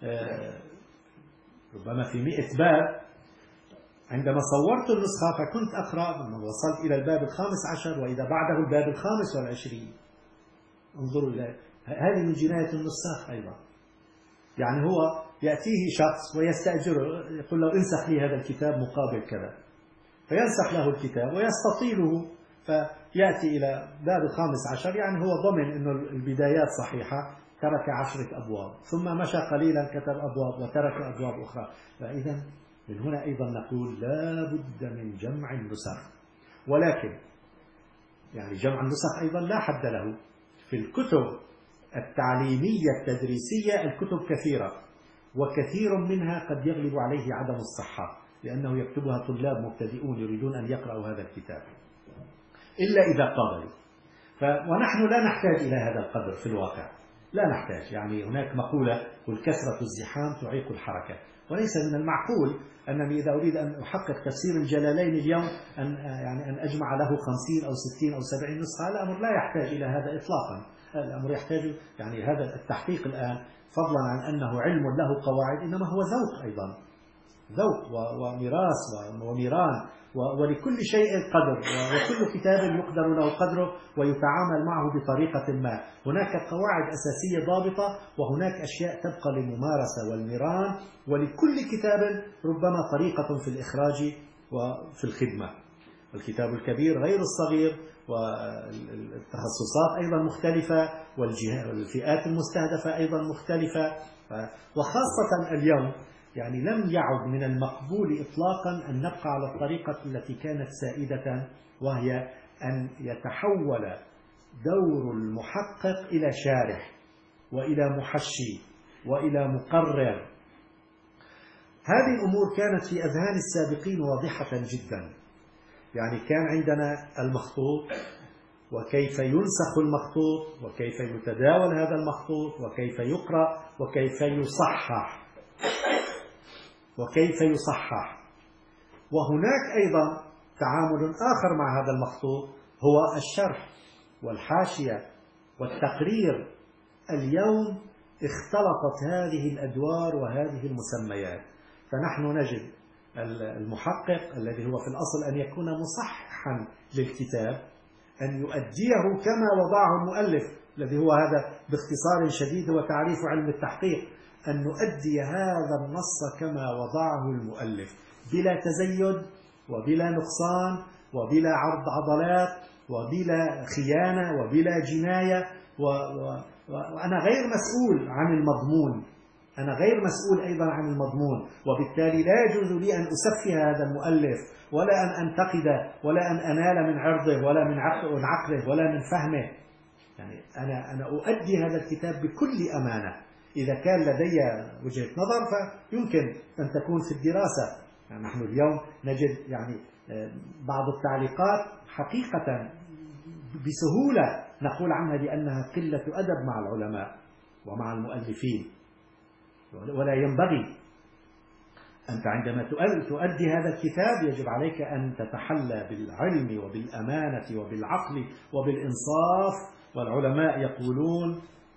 ربما في 100 باب. عندما صورت النسخة فكنت أقرأ، وصلت إلى الباب 15 وإذا بعده الباب 25. انظروا إلى هذه من جناية النساخ أيضا. يعني هو يأتيه شخص ويستأجره، يقول له انسخ لي هذا الكتاب مقابل كذا، فينسخ له الكتاب ويستطيله، فيأتي إلى باب 15، يعني هو ضمن أنه البدايات صحيحة، ترك 10 أبواب، ثم مشى قليلا كتب أبواب وترك أبواب أخرى. فإذا من هنا أيضا نقول لا بد من جمع النسخ. ولكن يعني جمع النسخ أيضا لا حد له. في الكتب التعليمية التدريسية الكتب كثيرة، وكثير منها قد يغلب عليه عدم الصحة، لأنه يكتبها طلاب مبتدئون يريدون أن يقرأوا هذا الكتاب إلا إذا قابلوا. ونحن لا نحتاج إلى هذا القدر في الواقع، لا نحتاج. يعني هناك مقولة: قل كثرة الزحام تعيق الحركة. وليس من المعقول أنني إذا أريد أن أحقق تفسير الجلالين اليوم أن أجمع له 50 أو 60 أو 70 نسخة. الأمر لا يحتاج إلى هذا إطلاقا. الأمر يحتاج يعني هذا التحقيق الآن، فضلا عن أنه علم له قواعد، إنما هو ذوق أيضا، ذوق وميراث وميران، ولكل شيء قدر، وكل كتاب يقدر له قدره ويتعامل معه بطريقة ما. هناك قواعد أساسية ضابطة، وهناك أشياء تبقى للممارسة والميران، ولكل كتاب ربما طريقة في الإخراج وفي الخدمة. الكتاب الكبير غير الصغير، والتخصصات أيضا مختلفة، والفئات المستهدفة أيضا مختلفة. وخاصة اليوم يعني لم يعد من المقبول إطلاقا أن نبقى على الطريقة التي كانت سائدة، وهي أن يتحول دور المحقق إلى شارح وإلى محشي وإلى مقرر. هذه الأمور كانت في أذهان السابقين واضحة جدا. يعني كان عندنا المخطوط، وكيف ينسخ المخطوط، وكيف يتداول هذا المخطوط، وكيف يقرأ، وكيف يصحح. وهناك أيضا تعامل آخر مع هذا المخطوط، هو الشرح والحاشية والتقرير. اليوم اختلطت هذه الأدوار وهذه المسميات، فنحن نجد المحقق الذي هو في الأصل أن يكون مصححا للكتاب، أن يؤديه كما وضعه المؤلف، الذي هو هذا باختصار شديد هو تعريف علم التحقيق، أن نؤدي هذا النص كما وضعه المؤلف بلا تزيد وبلا نقصان وبلا عرض عضلات وبلا خيانة وبلا جناية. وأنا غير مسؤول عن المضمون، أنا غير مسؤول أيضا عن المضمون، وبالتالي لا يجوز لي أن أسفه هذا المؤلف ولا أن أنتقده ولا أن أنال من عرضه ولا من عقله ولا من فهمه. يعني أنا أؤدي هذا الكتاب بكل أمانة. إذا كان لدي وجهة نظر فيمكن أن تكون في الدراسة. يعني نحن اليوم نجد يعني بعض التعليقات حقيقة بسهولة نقول عنها بأنها قلة أدب مع العلماء ومع المؤلفين، ولا ينبغي. أنت عندما تؤدي هذا الكتاب يجب عليك أن تتحلى بالعلم وبالأمانة وبالعقل وبالإنصاف. والعلماء يقولون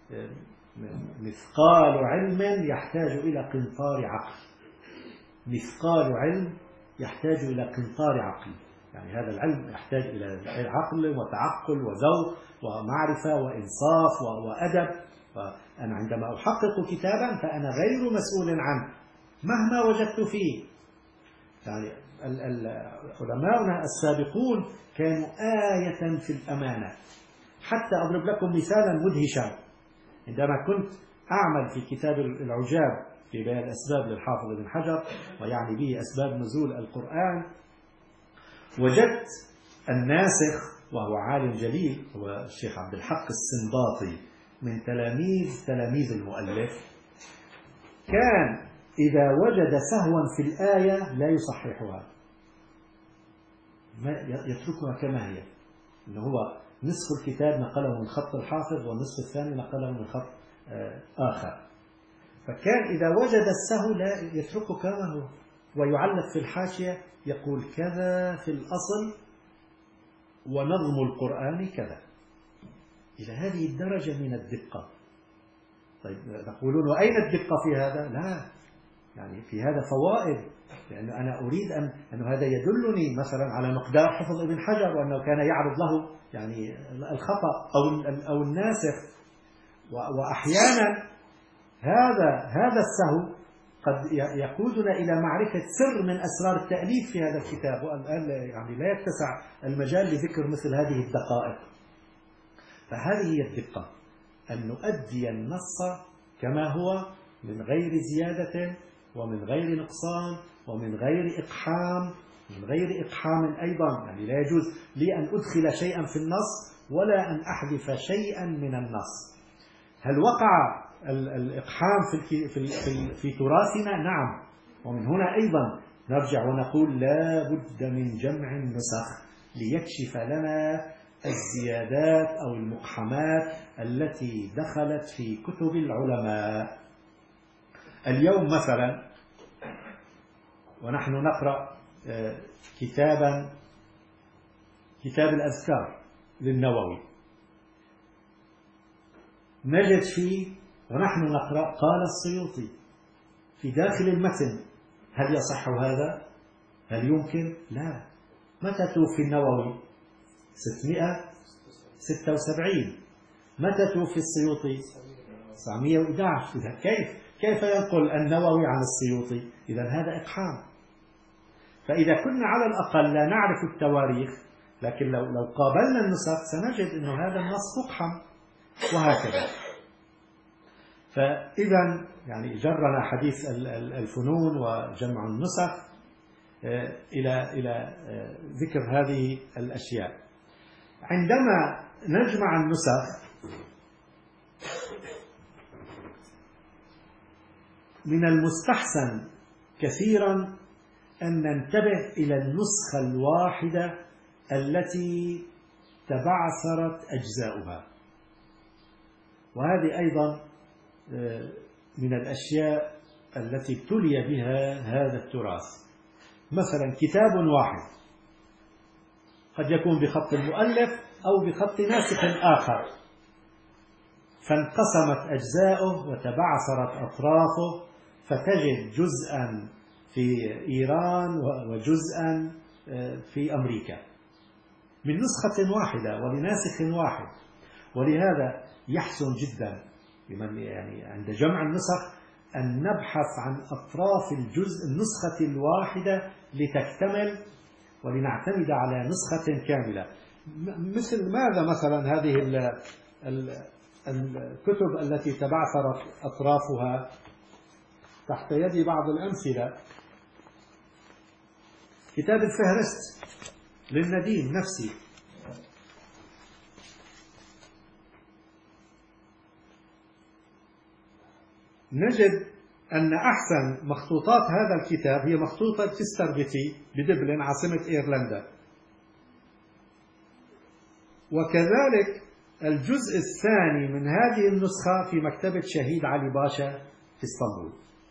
مثقال علم يحتاج إلى قنطار عقل. مثقال علم يحتاج إلى قنطار عقل، يعني هذا العلم يحتاج إلى عقل وتعقل وذوق ومعرفة وإنصاف وأدب. فأنا عندما أحقق كتابا فأنا غير مسؤول عنه مهما وجدت فيه. يعني علماؤنا السابقون كانوا آية في الأمانة. حتى أضرب لكم مثالا مدهشا. عندما كنت أعمل في كتاب العجاب في بيان الأسباب للحافظ ابن حجر، ويعني به أسباب نزول القرآن، وجدت الناسخ وهو عالم جليل هو الشيخ عبد الحق السنباطي من تلاميذ المؤلف، كان إذا وجد سهوا في الآية لا يصححها، يتركها كما هي. إنه هو نصف الكتاب نقله من خط الحافظ والنصف الثاني نقله من خط آخر، فكان إذا وجد السهو لا يتركه كما هو، ويعلق في الحاشية يقول كذا في الأصل ونظم القرآن كذا، إلى هذه الدرجة من الدقة. طيب تقولون وأين الدقة في هذا؟ لا، يعني في هذا فوائد، لأن أنا أريد أن هذا يدلني مثلا على مقدار حفظ ابن حجر، وأنه كان يعرض له يعني الخطأ أو الناسخ. وأحيانا هذا السهو قد يقودنا إلى معرفة سر من أسرار التأليف في هذا الكتاب، والآن يعني لا يتسع المجال لذكر مثل هذه الدقائق. فهذه هي الدقة، أن نؤدي النص كما هو من غير زيادة ومن غير نقصان ومن غير إقحام أيضا. يعني لا يجوز لي أن أدخل شيئا في النص ولا أن أحذف شيئا من النص. هل وقع الإقحام في تراثنا؟ نعم. ومن هنا أيضا نرجع ونقول لا بد من جمع النسخ ليكشف لنا الزيادات أو المقحمات التي دخلت في كتب العلماء. اليوم مثلا ونحن نقرأ كتاب الأذكار للنووي، نجد فيه ونحن نقرأ قال السيوطي في داخل المتن. هل يصح هذا؟ هل يمكن؟ لا. متى توفي النووي؟ 676. متى توفي السيوطي؟ 911. إذا كيف ينقل النووي عن السيوطي؟ إذا هذا إقحام. فإذا كنا على الأقل لا نعرف التواريخ، لكن لو قابلنا النسخ سنجد أن هذا النص مقحم، وهكذا. فإذا يعني جرنا حديث الفنون وجمع النسخ إلى ذكر هذه الأشياء. عندما نجمع النسخ من المستحسن كثيرا أن ننتبه إلى النسخة الواحدة التي تبعثرت أجزاؤها، وهذه أيضا من الأشياء التي ابتلي بها هذا التراث. مثلا كتاب واحد قد يكون بخط المؤلف أو بخط ناسخ آخر، فانقسمت أجزاؤه وتبعثرت أطرافه، فتجد جزءا في إيران وجزءا في أمريكا من نسخة واحدة ولناسخ واحد. ولهذا يحسن جدا لمن يعني عند جمع النسخ أن نبحث عن أطراف النسخة الواحدة لتكتمل ولنعتمد على نسخة كاملة. مثل ماذا مثلا هذه الكتب التي تبعثرت أطرافها؟ تحت يدي بعض الأمثلة. كتاب الفهرست للنديم نفسي، نجد أن أحسن مخطوطات هذا الكتاب هي مخطوطة تشستر بيتي بدبلن عاصمة إيرلندا، وكذلك الجزء الثاني من هذه النسخة في مكتبة شهيد علي باشا في اسطنبول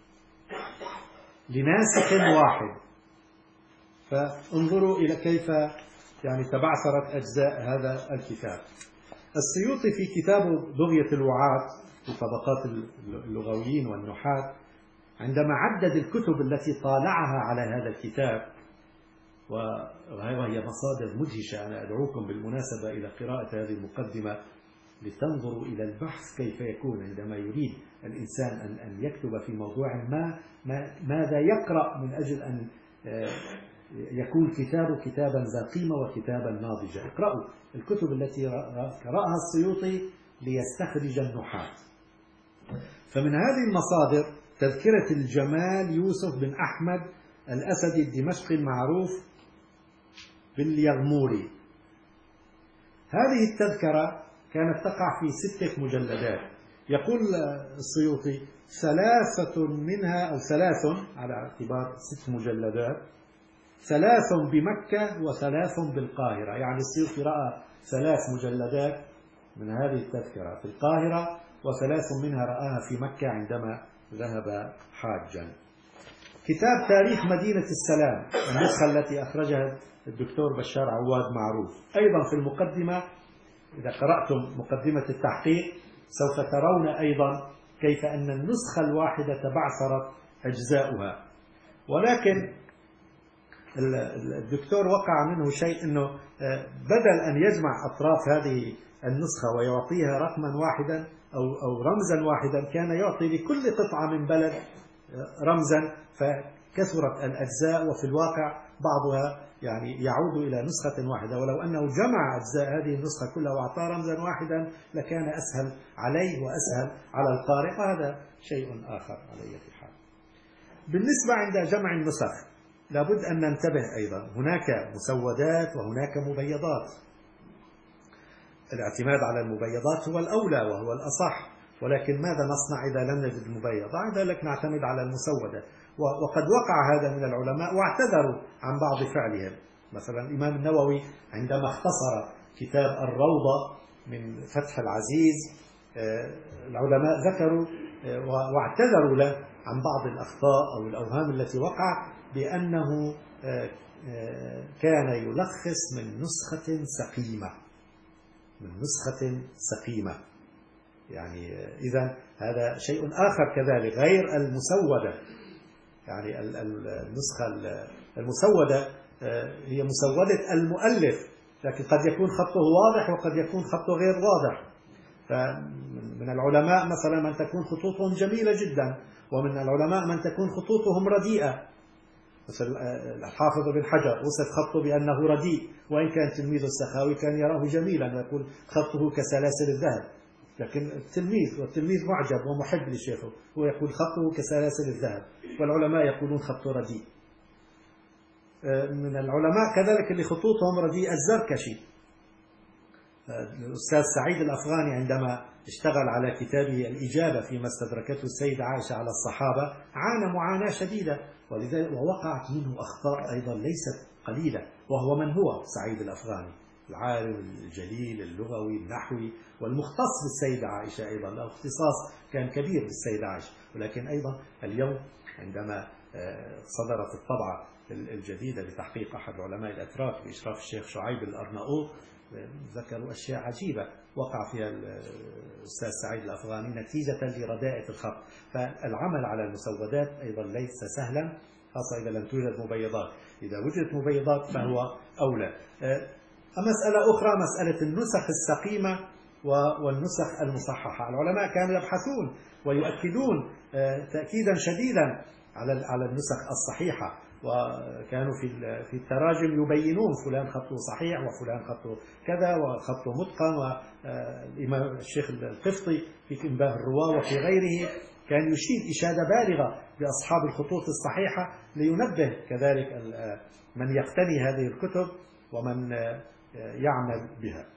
لناسخ واحد. فانظروا إلى كيف يعني تبعثرت أجزاء هذا الكتاب. السيوطي في كتابه بغية الوعاة في طبقات اللغويين والنحاة عندما عدد الكتب التي طالعها على هذا الكتاب، وهي مصادر مدهشة، أنا أدعوكم بالمناسبة إلى قراءة هذه المقدمة لتنظروا إلى البحث كيف يكون عندما يريد الإنسان أن يكتب في موضوع ماذا يقرأ من أجل أن يكون كتابه كتابا ذا قيمة وكتابا ناضجا. اقرأوا الكتب التي قرأها السيوطي ليستخرج النحاة. فمن هذه المصادر تذكرة الجمال يوسف بن أحمد الأسدي الدمشقي المعروف باليغموري. هذه التذكرة كانت تقع في 6 مجلدات. يقول السيوطي 3 منها أو 3 على اعتبار 6 مجلدات، 3 بمكة و3 بالقاهرة. يعني السيوطي رأى 3 مجلدات من هذه التذكرة في القاهرة، و3 منها رآها في مكة عندما ذهب حاجا. كتاب تاريخ مدينة السلام، النسخة التي أخرجها الدكتور بشار عواد معروف، أيضا في المقدمة إذا قرأتم مقدمة التحقيق سوف ترون أيضا كيف أن النسخة الواحدة تبعثرت أجزاؤها. ولكن الدكتور وقع منه شيء، أنه بدل أن يجمع أطراف هذه النسخة ويعطيها رقما واحدا أو رمزا واحدا، كان يعطي لكل قطعة من بلد رمزا، فكثرت الأجزاء، وفي الواقع بعضها يعني يعود إلى نسخة واحدة. ولو أنه جمع أجزاء هذه النسخة كلها وأعطى رمزا واحدا لكان أسهل عليه وأسهل على القارئ، وهذا شيء آخر على أي حال. بالنسبة عند جمع النسخ لابد أن ننتبه أيضا، هناك مسودات وهناك مبيضات. الاعتماد على المبيضات هو الأولى وهو الأصح، ولكن ماذا نصنع إذا لم نجد المبيض؟ ذلك نعتمد على المسودة. وقد وقع هذا من العلماء واعتذروا عن بعض فعلهم. مثلا الإمام النووي عندما اختصر كتاب الروضة من فتح العزيز، العلماء ذكروا واعتذروا له عن بعض الأخطاء أو الأوهام التي وقعت، بأنه كان يلخص من نسخة سقيمة، يعني إذا هذا شيء آخر كذلك غير المسودة. يعني النسخة المسودة هي مسودة المؤلف، لكن قد يكون خطه واضح وقد يكون خطه غير واضح. فمن العلماء مثلا من تكون خطوطهم جميلة جدا، ومن العلماء من تكون خطوطهم رديئة. مثل الحافظ بن حجر وصف خطه بأنه رديء، وإن كان تلميذ السخاوي كان يراه جميلا ويقول خطه كسلاسل الذهب، لكن والتلميذ معجب ومحب لشيخه، هو يقول خطه كسلاسل الذهب، والعلماء يقولون خطه رديء. من العلماء كذلك اللي خطوطهم رديئة الزركشي. الأستاذ سعيد الأفغاني عندما اشتغل على كتابه الإجابة فيما استدركته السيدة عائشة على الصحابة عانى معاناة شديدة، ولذلك ووقعت منه أخطاء أيضا ليست قليلة. وهو من هو سعيد الأفغاني؟ العالم الجليل اللغوي النحوي والمختص بالسيدة عائشة، أيضا له اختصاص كان كبير بالسيدة عائشة. ولكن أيضا اليوم عندما صدرت الطبعة الجديدة بتحقيق أحد علماء الأتراك بإشراف الشيخ شعيب الأرناؤوط، ذكروا أشياء عجيبة وقع فيها الأستاذ سعيد الأفغاني نتيجة لرداءة الخط. فالعمل على المسودات أيضا ليس سهلا، خاصة إذا لم توجد مبيضات. إذا وجدت مبيضات فهو أولى. مسألة أخرى مسألة النسخ السقيمة والنسخ المصححة. العلماء كانوا يبحثون ويؤكدون تأكيدا شديدا على النسخ الصحيحة، وكانوا في التراجم يبينون فلان خطه صحيح وفلان خطه كذا وخطه متقن. والإمام الشيخ القفطي في إنباه الرواة وفي غيره كان يشيد إشادة بالغة بأصحاب الخطوط الصحيحة، لينبه كذلك من يقتني هذه الكتب ومن يعمل بها.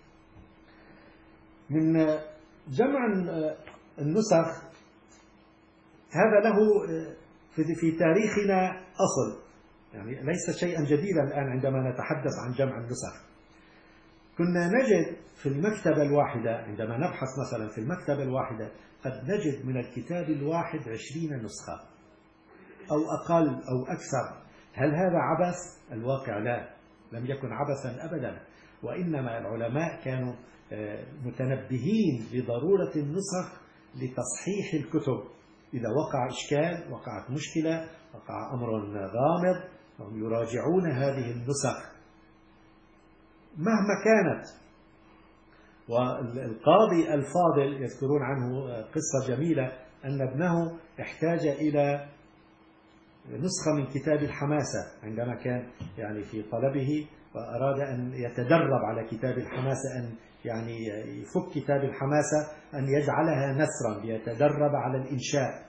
من جمع النسخ هذا له في تاريخنا أصل، يعني ليس شيئا جديدا الآن عندما نتحدث عن جمع النسخ. كنا نجد في المكتبة الواحدة، عندما نبحث مثلا في المكتبة الواحدة قد نجد من الكتاب الواحد 20 نسخة أو أقل أو أكثر. هل هذا عبث؟ الواقع لا، لم يكن عبثا أبدا، وإنما العلماء كانوا متنبهين لضرورة النسخ لتصحيح الكتب. إذا وقع إشكال، وقعت مشكلة، وقع أمر غامض، هم يراجعون هذه النسخ مهما كانت. والقاضي الفاضل يذكرون عنه قصة جميلة أن ابنه احتاج إلى نسخة من كتاب الحماسة عندما كان يعني في طلبه، وأراد أن يتدرب على كتاب الحماسة، أن يعني يفك كتاب الحماسة، أن يجعلها نثرا ليتدرب على الإنشاء.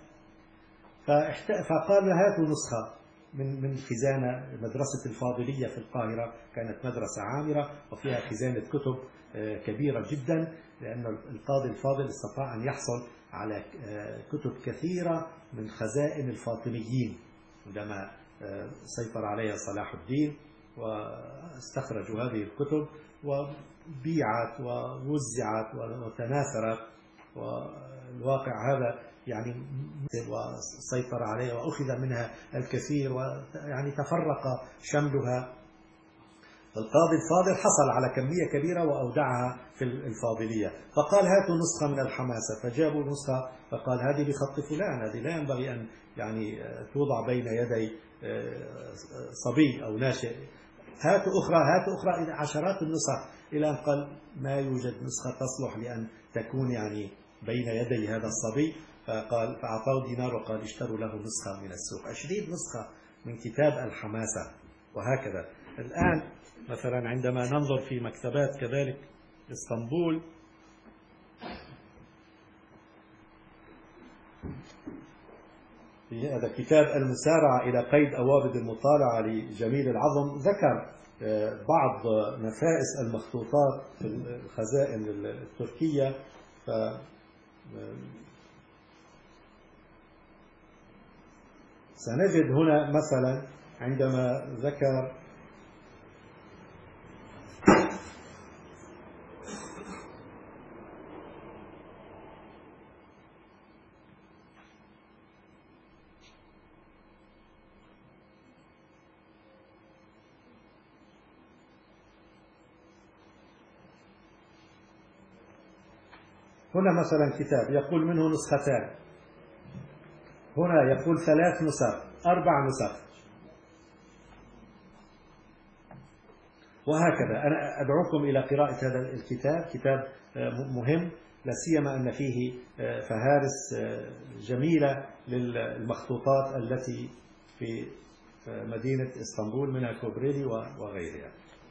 فقال هاتوا نسخة من خزانة مدرسة الفاضلية في القاهرة، كانت مدرسة عامرة وفيها خزانة كتب كبيرة جدا، لأن القاضي الفاضل استطاع أن يحصل على كتب كثيرة من خزائن الفاطميين عندما سيطر عليها صلاح الدين، واستخرجوا هذه الكتب وبيعت ووزعت وتناثرت، والواقع هذا يعني وسيطر عليها وأخذ منها الكثير، ويعني تفرق شملها. القاضي الفاضل حصل على كمية كبيرة وأودعها في الفاضلية، فقال هاتوا نسخة من الحماسة، فجابوا نسخة، فقال هذه بخط فلان، هذه لا ينبغي أن يعني توضع بين يدي صبي أو ناشئ، هاتوا أخرى هاتوا أخرى، إلى عشرات النسخ، إلى أن قال ما يوجد نسخة تصلح لأن تكون يعني بين يدي هذا الصبي. فقال فأعطاه دينار وقال اشتروا له نسخة من السوق، 20 نسخة من كتاب الحماسة. وهكذا الآن مثلا عندما ننظر في مكتبات كذلك اسطنبول، في هذا كتاب المسارعة إلى قيد أوابد المطالعة لجميل العظم، ذكر بعض نفائس المخطوطات في الخزائن التركية. سنجد هنا مثلا عندما ذكر هنا مثلا كتاب يقول منه نسختان، هنا يقول 3 نسخ، 4 نسخ، وهكذا. أنا أدعوكم إلى قراءة هذا الكتاب، كتاب مهم، لا سيما أن فيه فهارس جميلة للمخطوطات التي في مدينة اسطنبول منها كوبريلي وغيرها.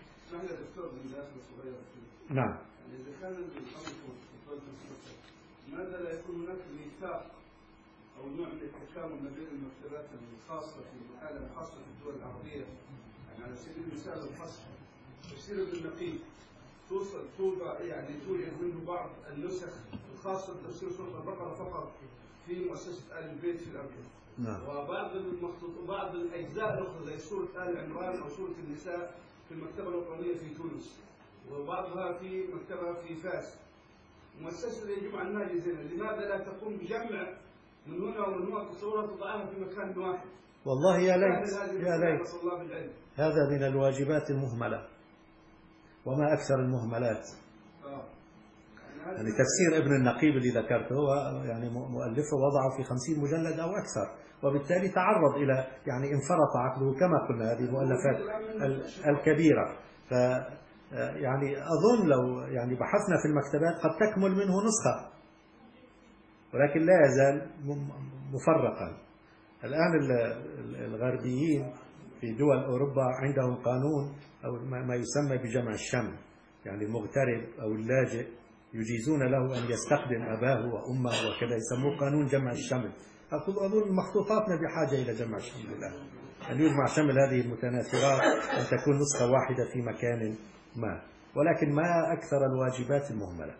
نعم. إذا كان الأمر ماذا لا يكون هناك ميثاق أو نوع من التكامل ما بين المكتبات الخاصة في العالم، خاصة في الدول العربية، يعني على سبيل المثال الحصر تفسير ابن نقيب توضع يعني توجد منه بعض النسخ الخاصة بتفسير سورة البقرة فقط في مؤسسة آل البيت في الأردن. نعم. وبعض بعض الأجزاء الأخرى زي سورة آل عمران أو سورة النساء في المكتبة الوطنية في تونس، وبعضها في مكتبة في فاس. مؤسسة يجب أن نجزم، لماذا لا تقوم بجمع من هنا ومن هنا تصورها تضعها في مكان واحد؟ والله يا ليت يا ليت، هذا من الواجبات المهملة، وما أكثر المهملات. يعني تفسير ابن النقيب اللي ذكرته يعني مؤلفه وضعه في 50 مجلد أو أكثر، وبالتالي تعرض إلى يعني انفرط عقله كما قلنا هذه المؤلفات الكبيرة. يعني أظن لو يعني بحثنا في المكتبات قد تكمل منه نسخة، ولكن لا يزال مفرقا. الآن الغربيين في دول أوروبا عندهم قانون أو ما يسمى بجمع الشمل، يعني المغترب أو اللاجئ يجيزون له أن يستخدم أباه وأمه وكذا، يسموه قانون جمع الشمل. أظن مخطوطاتنا بحاجة إلى جمع الشمل الآن، أن يجمع شمل هذه المتناثرات، أن تكون نسخة واحدة في مكان ما، ولكن ما أكثر الواجبات المهملة.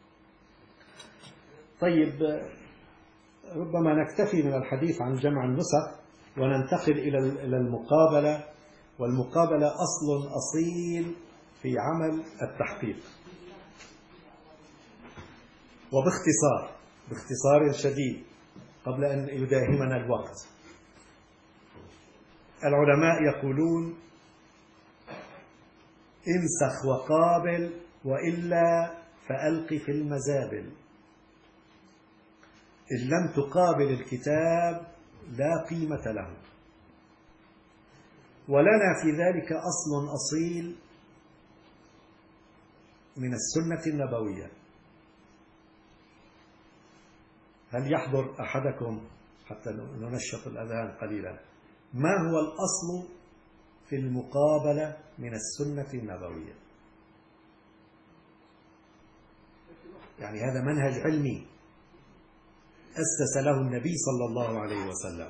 طيب، ربما نكتفي من الحديث عن جمع النسخ وننتقل إلى المقابلة. والمقابلة أصل أصيل في عمل التحقيق. باختصار شديد قبل أن يداهمنا الوقت، العلماء يقولون: انسخ وقابل، وإلا فألق في المزابل. إن لم تقابل الكتاب لا قيمة له. ولنا في ذلك أصل أصيل من السنة النبوية. هل يحضر أحدكم حتى ننشط الأذهان قليلا ما هو الأصل في المقابلة من السنة النبوية؟ يعني هذا منهج علمي أسس له النبي صلى الله عليه وسلم.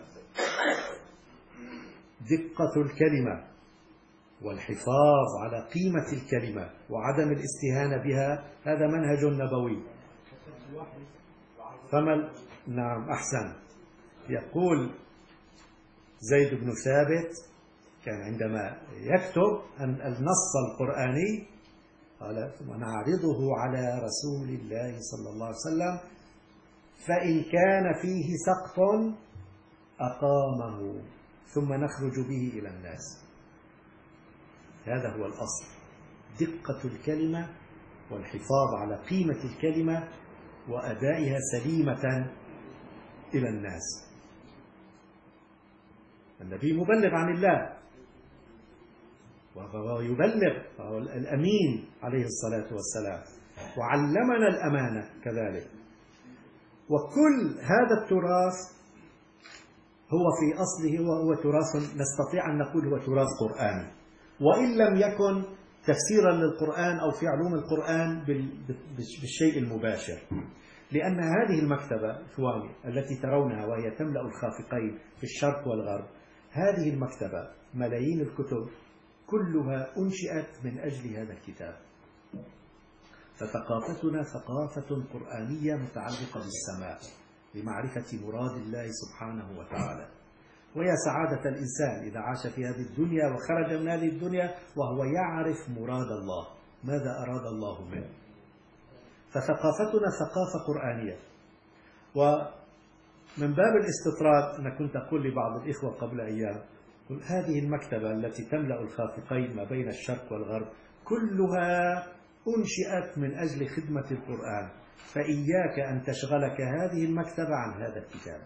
دقة الكلمة والحفاظ على قيمة الكلمة وعدم الاستهانة بها، هذا منهج نبوي. نعم، أحسن. يقول زيد بن ثابت كان عندما يكتب النص القرآني قال: ونعرضه على رسول الله صلى الله عليه وسلم فإن كان فيه سقط أقامه ثم نخرج به إلى الناس. هذا هو الأصل، دقة الكلمة والحفاظ على قيمة الكلمة وأدائها سليمة إلى الناس. النبي مبلغ عن الله وهو يبلغ، وهو الأمين عليه الصلاة والسلام، وعلمنا الأمانة كذلك. وكل هذا التراث هو في أصله وهو تراث نستطيع أن نقول هو تراث قرآني، وإن لم يكن تفسيرا للقرآن أو في علوم القرآن بالشيء المباشر. لأن هذه المكتبة إخواني التي ترونها وهي تملأ الخافقين في الشرق والغرب، هذه المكتبة ملايين الكتب كلها أنشئت من أجل هذا الكتاب. فثقافتنا ثقافة قرآنية متعلقة بالسماء لمعرفة مراد الله سبحانه وتعالى. ويا سعادة الإنسان إذا عاش في هذه الدنيا وخرج من هذه الدنيا وهو يعرف مراد الله، ماذا أراد الله منه. فثقافتنا ثقافة قرآنية. ومن باب الاستطراد أنا كنت أقول لبعض الإخوة قبل أيام، هذه المكتبة التي تملأ الخافقين ما بين الشرق والغرب كلها أنشئت من أجل خدمة القرآن، فإياك أن تشغلك هذه المكتبة عن هذا الكتاب.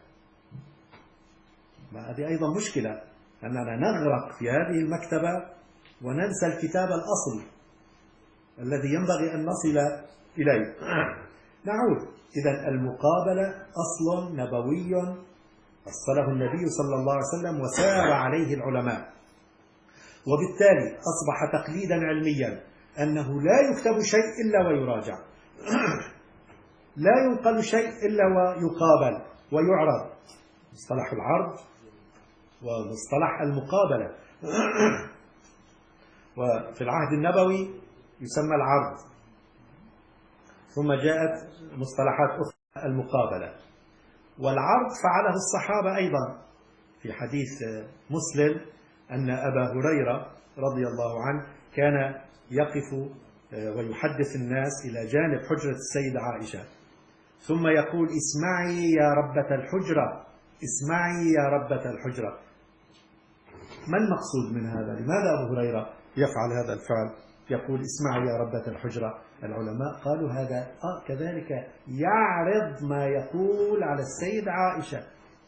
هذه أيضا مشكلة، أننا نغرق في هذه المكتبة وننسى الكتاب الأصلي الذي ينبغي أن نصل إليه. نعود. إذن المقابلة أصل نبوي أصله النبي صلى الله عليه وسلم وسار عليه العلماء، وبالتالي أصبح تقليدا علميا أنه لا يكتب شيء إلا ويراجع، لا ينقل شيء إلا ويقابل ويعرض. مصطلح العرض ومصطلح المقابلة وفي العهد النبوي يسمى العرض، ثم جاءت مصطلحات أخرى المقابلة. والعرض فعله الصحابة أيضا. في حديث مسلم أن أبا هريرة رضي الله عنه كان يقف ويحدث الناس إلى جانب حجرة السيدة عائشة، ثم يقول: اسمعي يا ربة الحجرة، اسمعي يا ربة الحجرة. ما المقصود من هذا؟ لماذا أبو هريرة يفعل هذا الفعل؟ يقول: اسمعي يا ربة الحجرة. العلماء قالوا هذا كذلك يعرض ما يقول على السيدة عائشة،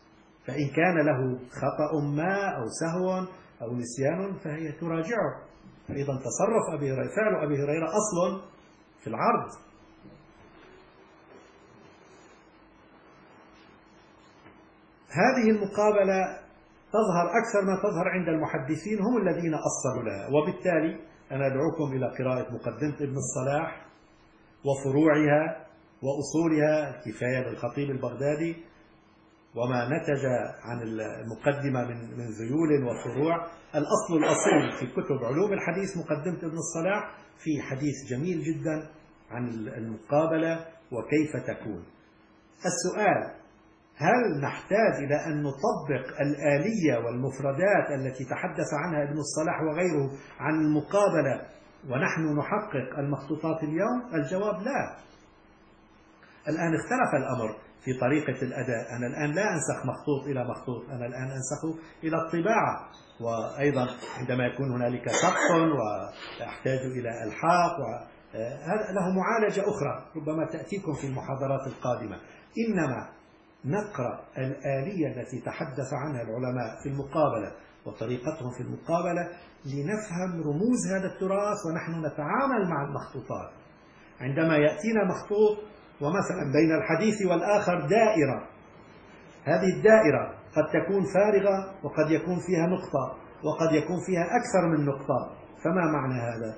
فإن كان له خطأ ما أو سهو أو نسيان فهي تراجعه. أيضا تصرف أبي هريرة، فعل أبي هريرة أصل في العرض. هذه المقابلة تظهر أكثر ما تظهر عند المحدثين، هم الذين أصلوا لها. وبالتالي أنا أدعوكم إلى قراءة مقدمة ابن الصلاح وفروعها وأصولها، الكفاية للخطيب البغدادي، وما نتج عن المقدمة من ذيول وفروع. الأصل الأصيل في كتب علوم الحديث مقدمة ابن الصلاح، في حديث جميل جدا عن المقابلة وكيف تكون. السؤال: هل نحتاج إلى أن نطبق الآلية والمفردات التي تحدث عنها ابن الصلاح وغيره عن المقابلة ونحن نحقق المخطوطات اليوم؟ الجواب لا. الآن اختلف الأمر في طريقة الأداء. أنا الآن لا أنسخ مخطوط إلى مخطوط، أنا الآن أنسخه إلى الطباعة، وأيضا عندما يكون هنالك سقط ويحتاج إلى الحاق، وهذا له معالجة أخرى ربما تأتيكم في المحاضرات القادمة. إنما نقرأ الآلية التي تحدث عنها العلماء في المقابلة وطريقتهم في المقابلة لنفهم رموز هذا التراث ونحن نتعامل مع المخطوطات. عندما يأتينا مخطوط ومثلا بين الحديث والآخر دائرة، هذه الدائرة قد تكون فارغة وقد يكون فيها نقطة وقد يكون فيها أكثر من نقطة، فما معنى هذا؟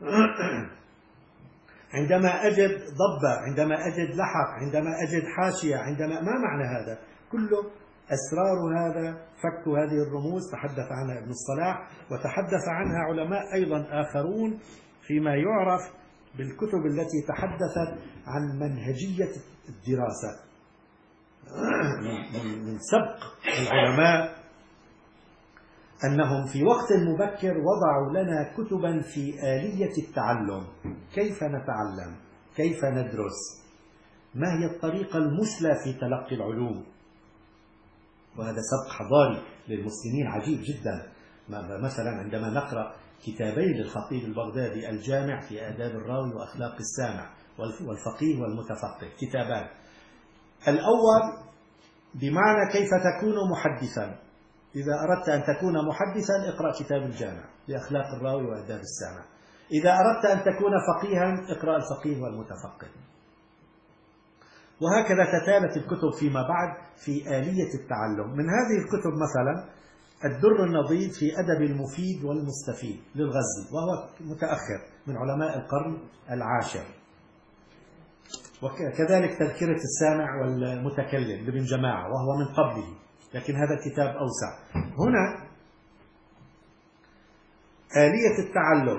عندما أجد ضبة، عندما أجد لحق، عندما أجد حاشية، عندما ما معنى هذا؟ كله أسرار هذا، فك هذه الرموز تحدث عنها ابن الصلاح وتحدث عنها علماء أيضا آخرون فيما يعرف بالكتب التي تحدثت عن منهجية الدراسة. من سبق العلماء أنهم في وقت مبكر وضعوا لنا كتبا في آلية التعلم، كيف نتعلم، كيف ندرس، ما هي الطريقة المثلى في تلقي العلوم. وهذا سبق حضاري للمسلمين عجيب جدا. مثلا عندما نقرأ كتابين للخطيب البغدادي، الجامع في آداب الراوي وأخلاق السامع، والفقيه والمتفقه، كتابان. الأول بمعنى كيف تكون محدثا، إذا أردت أن تكون محدثا اقرأ كتاب الجامع لأخلاق الراوي وآداب السامع. إذا أردت أن تكون فقيها اقرأ الفقيه والمتفقه. وهكذا تتالت الكتب فيما بعد في آلية التعلم. من هذه الكتب مثلا الدر النضيد في أدب المفيد والمستفيد للغزي، وهو متأخر من علماء القرن العاشر. وكذلك تذكرة السامع والمتكلم لابن جماعة وهو من قبله، لكن هذا الكتاب أوسع. هنا آلية التعلم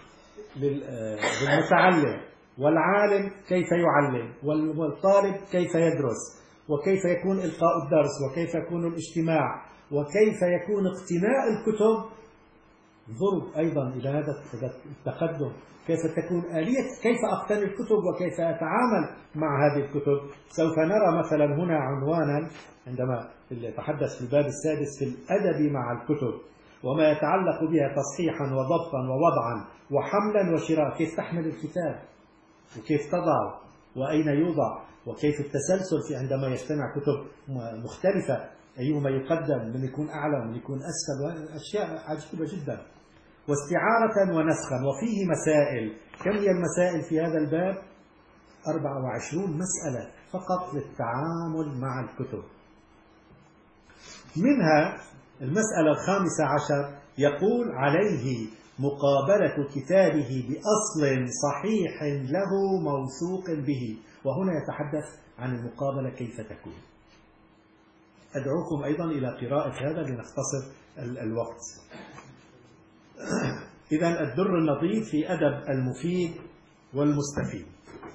للمتعلم والعالم، كيف يعلم، والطالب كيف يدرس، وكيف يكون إلقاء الدرس، وكيف يكون الاجتماع، وكيف يكون اقتناء الكتب. ضرب أيضا إلى هذا التقدم، كيف تكون آلية، كيف أقتني الكتب وكيف أتعامل مع هذه الكتب. سوف نرى مثلا هنا عنوانا عندما نتحدث في الباب السادس في الأدب مع الكتب وما يتعلق بها تصحيحا وضبطا ووضعا وحملا وشراء، كيف تحمل الكتاب وكيف تضع وأين يوضع، وكيف التسلسل في عندما يجتمع كتب مختلفة، أيهما يقدم، من يكون أعلى ومن يكون أسفل، أشياء عجيبة جدا. واستعارة ونسخا. وفيه مسائل. كم هي المسائل في هذا الباب؟ 24 مسألة فقط للتعامل مع الكتب. منها المسألة 15 يقول عليه مقابلة كتابه بأصل صحيح له موثوق به، وهنا يتحدث عن المقابلة كيف تكون. أدعوكم أيضا إلى قراءة هذا لنختصر الوقت. إذن الدر النضيد في أدب المفيد والمستفيد.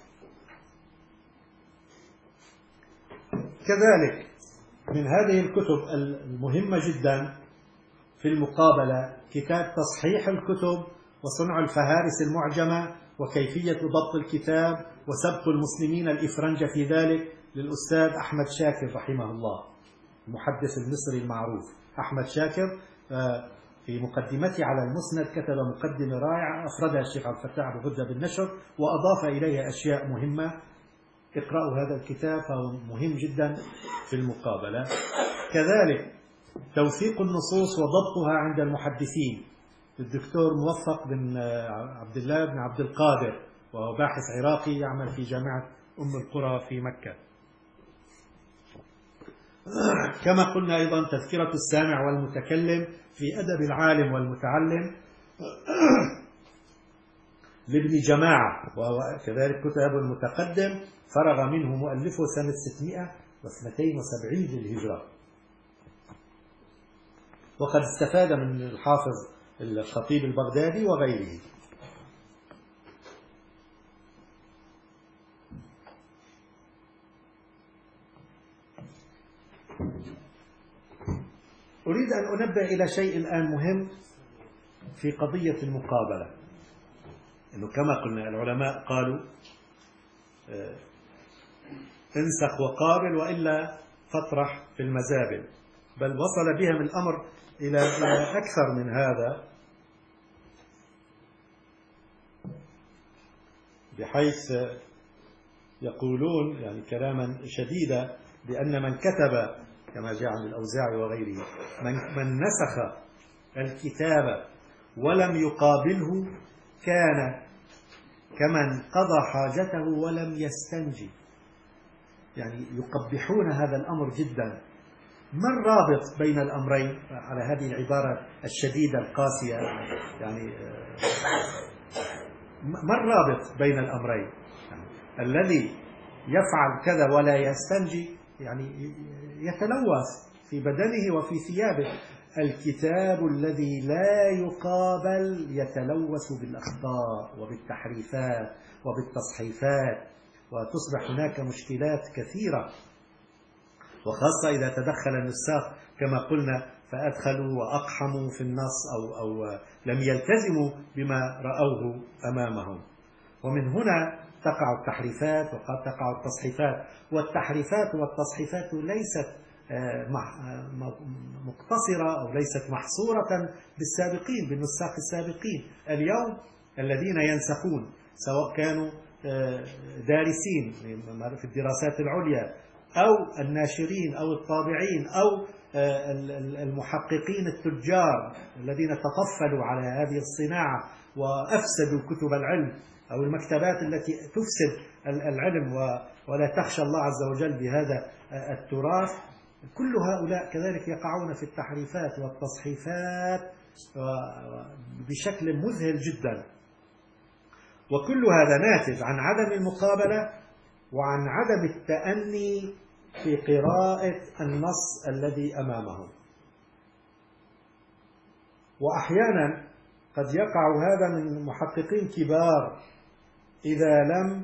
كذلك من هذه الكتب المهمة جدا في المقابلة كتاب تصحيح الكتب وصنع الفهارس المعجمة وكيفية ضبط الكتاب وسبق المسلمين الإفرنج في ذلك، للأستاذ أحمد شاكر رحمه الله، المحدث المصري المعروف. أحمد شاكر في مقدمته على المسند كتب مقدمة رائعة أفردها الشيخ عبد الفتاح أبو غدة بالنشر وأضاف إليها أشياء مهمة. اقرأوا هذا الكتاب، فهو مهم جدا في المقابلة. كذلك توثيق النصوص وضبطها عند المحدثين، الدكتور موفق بن عبد الله بن عبد القادر، وهو باحث عراقي يعمل في جامعة أم القرى في مكة. كما قلنا أيضا تذكرة السامع والمتكلم في أدب العالم والمتعلم لابن جماعة، وهو كذلك كتاب متقدم فرغ منه مؤلفه سنة 672 للهجرة، وقد استفاد من الحافظ الخطيب البغدادي وغيره. أريد أن أنبه إلى شيء الآن مهم في قضية المقابلة، إنه كما قلنا العلماء قالوا انسخ وقابل وإلا فاطرح في المزابل، بل وصل بهم الأمر إلى أكثر من هذا، بحيث يقولون يعني كلاما شديدا بأن من كتب كما جاء عن الأوزاعي وغيره من نسخ الكتاب ولم يقابله كان كمن قضى حاجته ولم يستنجي. يعني يقبحون هذا الأمر جدا. ما الرابط بين الأمرين على هذه العبارة الشديدة القاسية؟ يعني ما الرابط بين الأمرين؟ يعني الذي يفعل كذا ولا يستنجي يعني يتلوث في بدنه وفي ثيابه. الكتاب الذي لا يقابل يتلوث بالأخطاء وبالتحريفات وبالتصحيفات، وتصبح هناك مشكلات كثيرة، وخاصة إذا تدخل النساخ كما قلنا فأدخلوا وأقحموا في النص أو لم يلتزموا بما رأوه أمامهم. ومن هنا تقع التحريفات وقد تقع التصحيفات. والتحريفات والتصحيفات ليست مقتصرة أو ليست محصورة بالسابقين بالنساخ السابقين. اليوم الذين ينسخون سواء كانوا دارسين في الدراسات العليا أو الناشرين أو الطابعين أو المحققين التجار الذين تطفلوا على هذه الصناعة وأفسدوا كتب العلم أو المكتبات التي تفسد العلم ولا تخشى الله عز وجل بهذا التراث، كل هؤلاء كذلك يقعون في التحريفات والتصحيفات بشكل مذهل جدا. وكل هذا ناتج عن عدم المقابلة وعن عدم التأني في قراءة النص الذي أمامهم. وأحيانا قد يقع هذا من محققين كبار إذا لم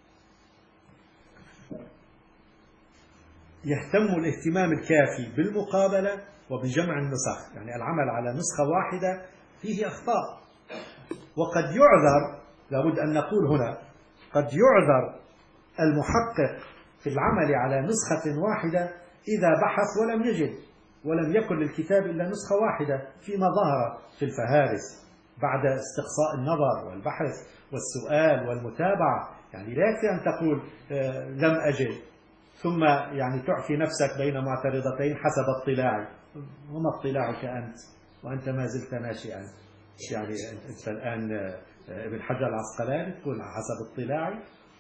يهتموا الاهتمام الكافي بالمقابلة وبجمع النسخ. يعني العمل على نسخة واحدة فيه أخطاء، وقد يعذر، لابد أن نقول هنا، قد يعذر المحقق في العمل على نسخة واحدة إذا بحث ولم يجد ولم يكن للكتاب إلا نسخة واحدة فيما ظهر في الفهارس بعد استقصاء النظر والبحث والسؤال والمتابعة. يعني لا يكفي أن تقول لم أجد ثم يعني تعفي نفسك بين معترضتين حسب اطلاعي. وما اطلاعك أنت وأنت ما زلت ناشئا؟ يعني أنت الآن ابن حجر العسقلاني تقول حسب اطلاعي؟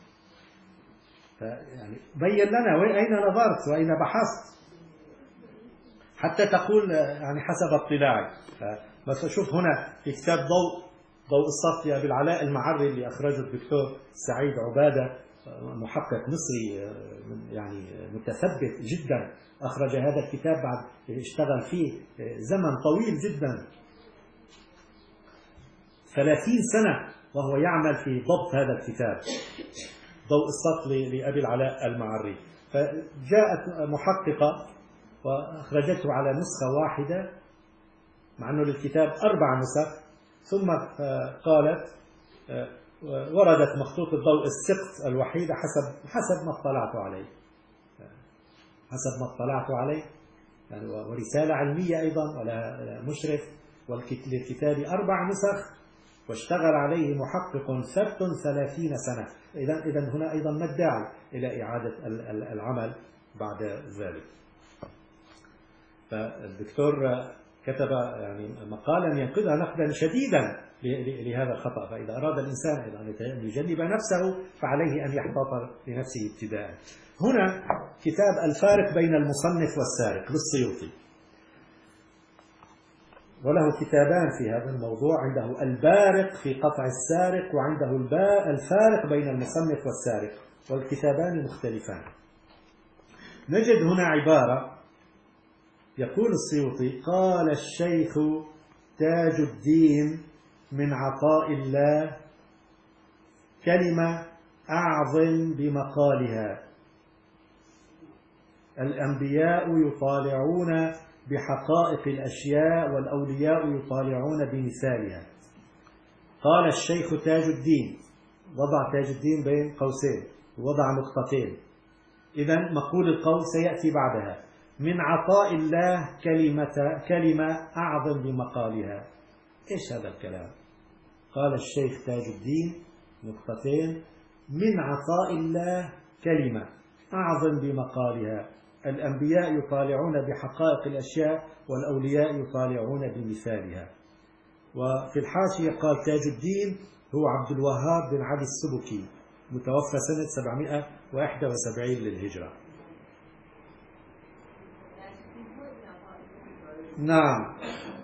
يعني بين لنا أين نظرت وأين بحثت حتى تقول يعني حسب اطلاعي. بس شوف هنا في كتاب ضوء الصف لأبي العلاء المعري اللي أخرجه الدكتور سعيد عبادة، محقق مصري يعني متثبت جدا، أخرج هذا الكتاب بعد اشتغل فيه زمن طويل جدا 30 سنة وهو يعمل في ضبط هذا الكتاب ضوء الصف لأبي العلاء المعري. فجاءت محققة وأخرجته على نسخة واحدة مع أنه للكتاب 4 نسخ، ثم قالت وردت مخطوط الضوء السقط الوحيدة حسب ما اطلعت عليه يعني ورسالة علمية أيضا ولا مشرف، وللكتاب 4 نسخ واشتغل عليه محقق ثبت 30 سنة. إذن هنا أيضا ما الداعي إلى إعادة العمل بعد ذلك؟ فالدكتور كتب يعني مقالا ينقدها نقدا شديدا لهذا الخطأ. فإذا أراد الإنسان أن يجنب نفسه فعليه أن يحتاط لنفسه ابتداء. هنا كتاب الفارق بين المصنف والسارق للسيوطي، وله كتابان في هذا الموضوع، عنده البارق في قطع السارق، وعنده الفارق بين المصنف والسارق، والكتابان مختلفان. نجد هنا عبارة يقول السيوطي: قال الشيخ تاج الدين من عطاء الله كلمة أعظم بمقالها، الأنبياء يطالعون بحقائق الأشياء والأولياء يطالعون بمثالها. قال الشيخ تاج الدين، وضع تاج الدين بين قوسين، وضع نقطتين، إذن مقول القول سيأتي بعدها: من عطاء الله كلمة أعظم بمقالها. إيش هذا الكلام؟ قال الشيخ تاج الدين نقطتين: من عطاء الله كلمة أعظم بمقالها، الأنبياء يطالعون بحقائق الأشياء والأولياء يطالعون بمثالها. وفي الحاشية قال تاج الدين هو عبد الوهاب بن علي السبكي، متوفى سنة 771 للهجرة. نعم،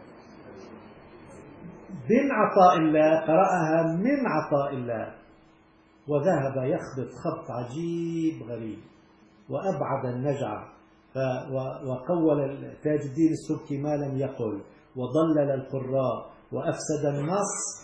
بن عطاء الله قرأها من عطاء الله، وذهب يخبط خبط عجيب غريب وأبعد النجعة، وقول تاج الدين السبكي ما لم يقل، وضلل القراء وأفسد النص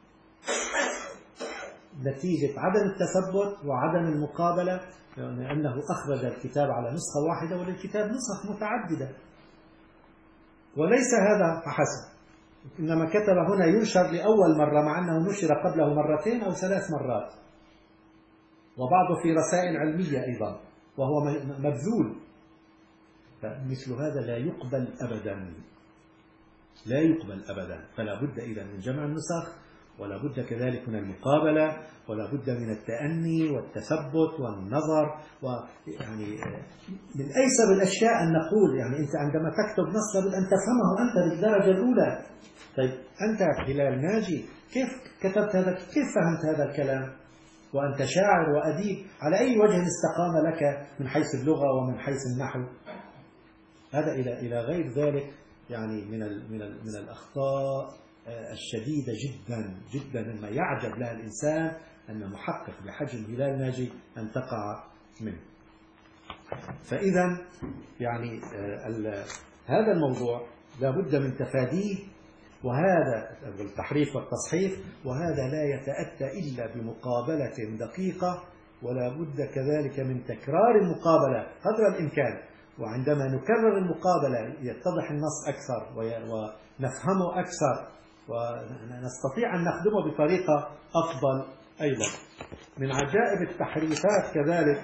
نتيجة عدم التثبت وعدم المقابلة، لأنه أخرج الكتاب على نسخة واحدة وللكتاب نسخ متعددة. وليس هذا فحسب، إنما كتب هنا ينشر لأول مرة، مع أنه نشر قبله مرتين أو 3 مرات، وبعضه في رسائل علمية أيضا، وهو مبذول. فمثل هذا لا يقبل أبدا، لا يقبل أبدا. فلا بد إذا من جمع النسخ، ولا بد كذلك من المقابلة، ولا بد من التأني والتثبت والنظر. ويعني من أيسر الأشياء أن نقول يعني أنت عندما تكتب نص لابد أن تفهمه أنت بالدرجة الأولى. طيب أنت هلال ناجي كيف كتبت هذا؟ كيف فهمت هذا الكلام؟ وأنت شاعر وأديب، على أي وجه استقام لك من حيث اللغة ومن حيث النحو؟ هذا إلى غير ذلك يعني من الأخطاء الشديدة جدا جدا، مما يعجب لها الإنسان أن محقق بحجم هلال ناجي أن تقع منه. فإذا يعني هذا الموضوع لا بد من تفاديه، وهذا التحريف والتصحيف، وهذا لا يتأتى إلا بمقابلة دقيقة، ولا بد كذلك من تكرار المقابلة قدر الإمكان. وعندما نكرر المقابلة يتضح النص أكثر ونفهمه أكثر، ونستطيع أن نخدمه بطريقة أفضل أيضا. من عجائب التحريفات كذلك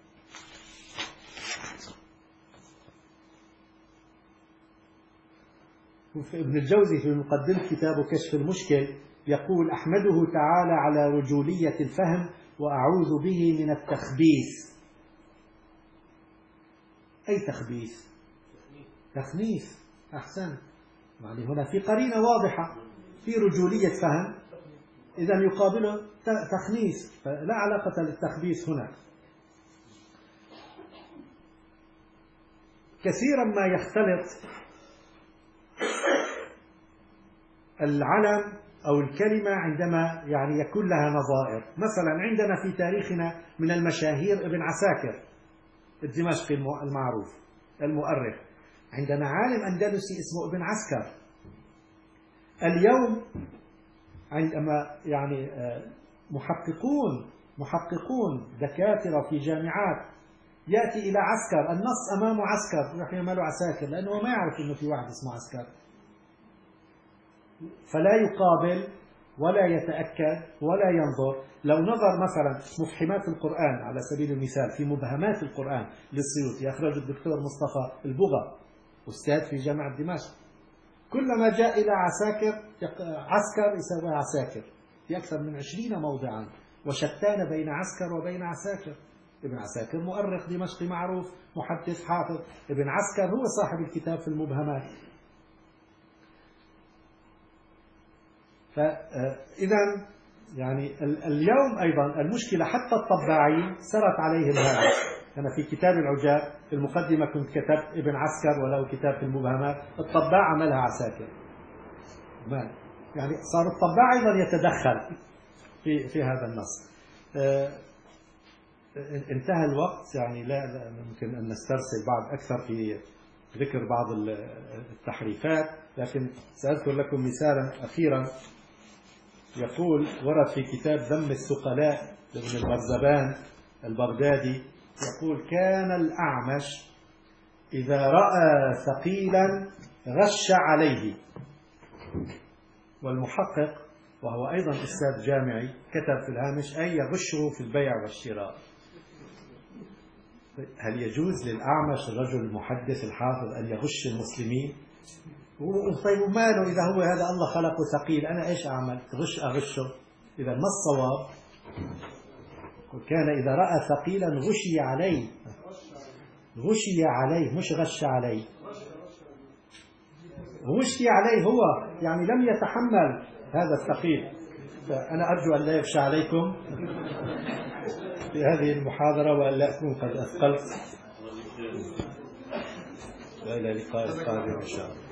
ابن الجوزي في مقدمة كتابه كشف المشكل يقول: أحمده تعالى على رجولية الفهم وأعوذ به من التخبيث. أي تخبيث؟ تخنيث. أحسن، يعني هنا في قرينة واضحة، في رجولية فهم، إذا يقابله تخنيث، فلا علاقة للتخبيث هنا. كثيرا ما يختلط العلم أو الكلمة عندما يعني يكون لها نظائر. مثلا عندنا في تاريخنا من المشاهير ابن عساكر الدمشقي المعروف المؤرخ، عندنا عالم أندلسي اسمه ابن عسكر. اليوم عندما يعني محققون دكاترة في جامعات يأتي إلى عسكر، النص أمامه عسكر، يروح يعمله عساكر، لأنه ما يعرف إنه في واحد اسمه عسكر، فلا يقابل ولا يتأكد ولا ينظر. لو نظر مثلا مفحمات القرآن على سبيل المثال في مبهمات القرآن للسيوطي، يخرج الدكتور مصطفى البغا أستاذ في جامعة دمشق، كلما جاء إلى عسكر يسوي عساكر في أكثر من 20 موضعا، وشتان بين عسكر وبين عساكر. ابن عساكر مؤرخ دمشقي معروف، محدث حافظ، ابن عسكر هو صاحب الكتاب في المبهمات. فإذا يعني اليوم أيضا المشكلة حتى الطباعين سرت عليهم هذا. أنا في كتاب العجاب في المقدمة كنت كتبت ابن عسكر وله كتاب في المبهمات، الطباع عملها عساكر. يعني صار الطباع أيضا يتدخل في هذا النص. انتهى الوقت، يعني لا ممكن أن نسترسل بعد أكثر في ذكر بعض التحريفات، لكن سأذكر لكم مثالا أخيرا. يقول ورد في كتاب ذم الثقلاء لابن البرزبان البغدادي، يقول كان الأعمش إذا رأى ثقيلا غش عليه. والمحقق وهو أيضا أستاذ جامعي كتب في الهامش أي يغشه في البيع والشراء. هل يجوز للأعمش الرجل المحدث الحافظ أن يغش المسلمين؟ طيب ماله إذا هو هذا الله خلقه ثقيل، أنا إيش أعمل؟ أغشه؟ إذا ما الصواب؟ كان إذا رأى ثقيلا غشي عليه، غشي عليه مش غش عليه، غشي عليه هو يعني لم يتحمل هذا الثقيل. فأنا أرجو أن لا يغشى عليكم في هذه المحاضرة وأن لا أكون قد أثقلت. وإلى لقاء قادم إن شاء الله.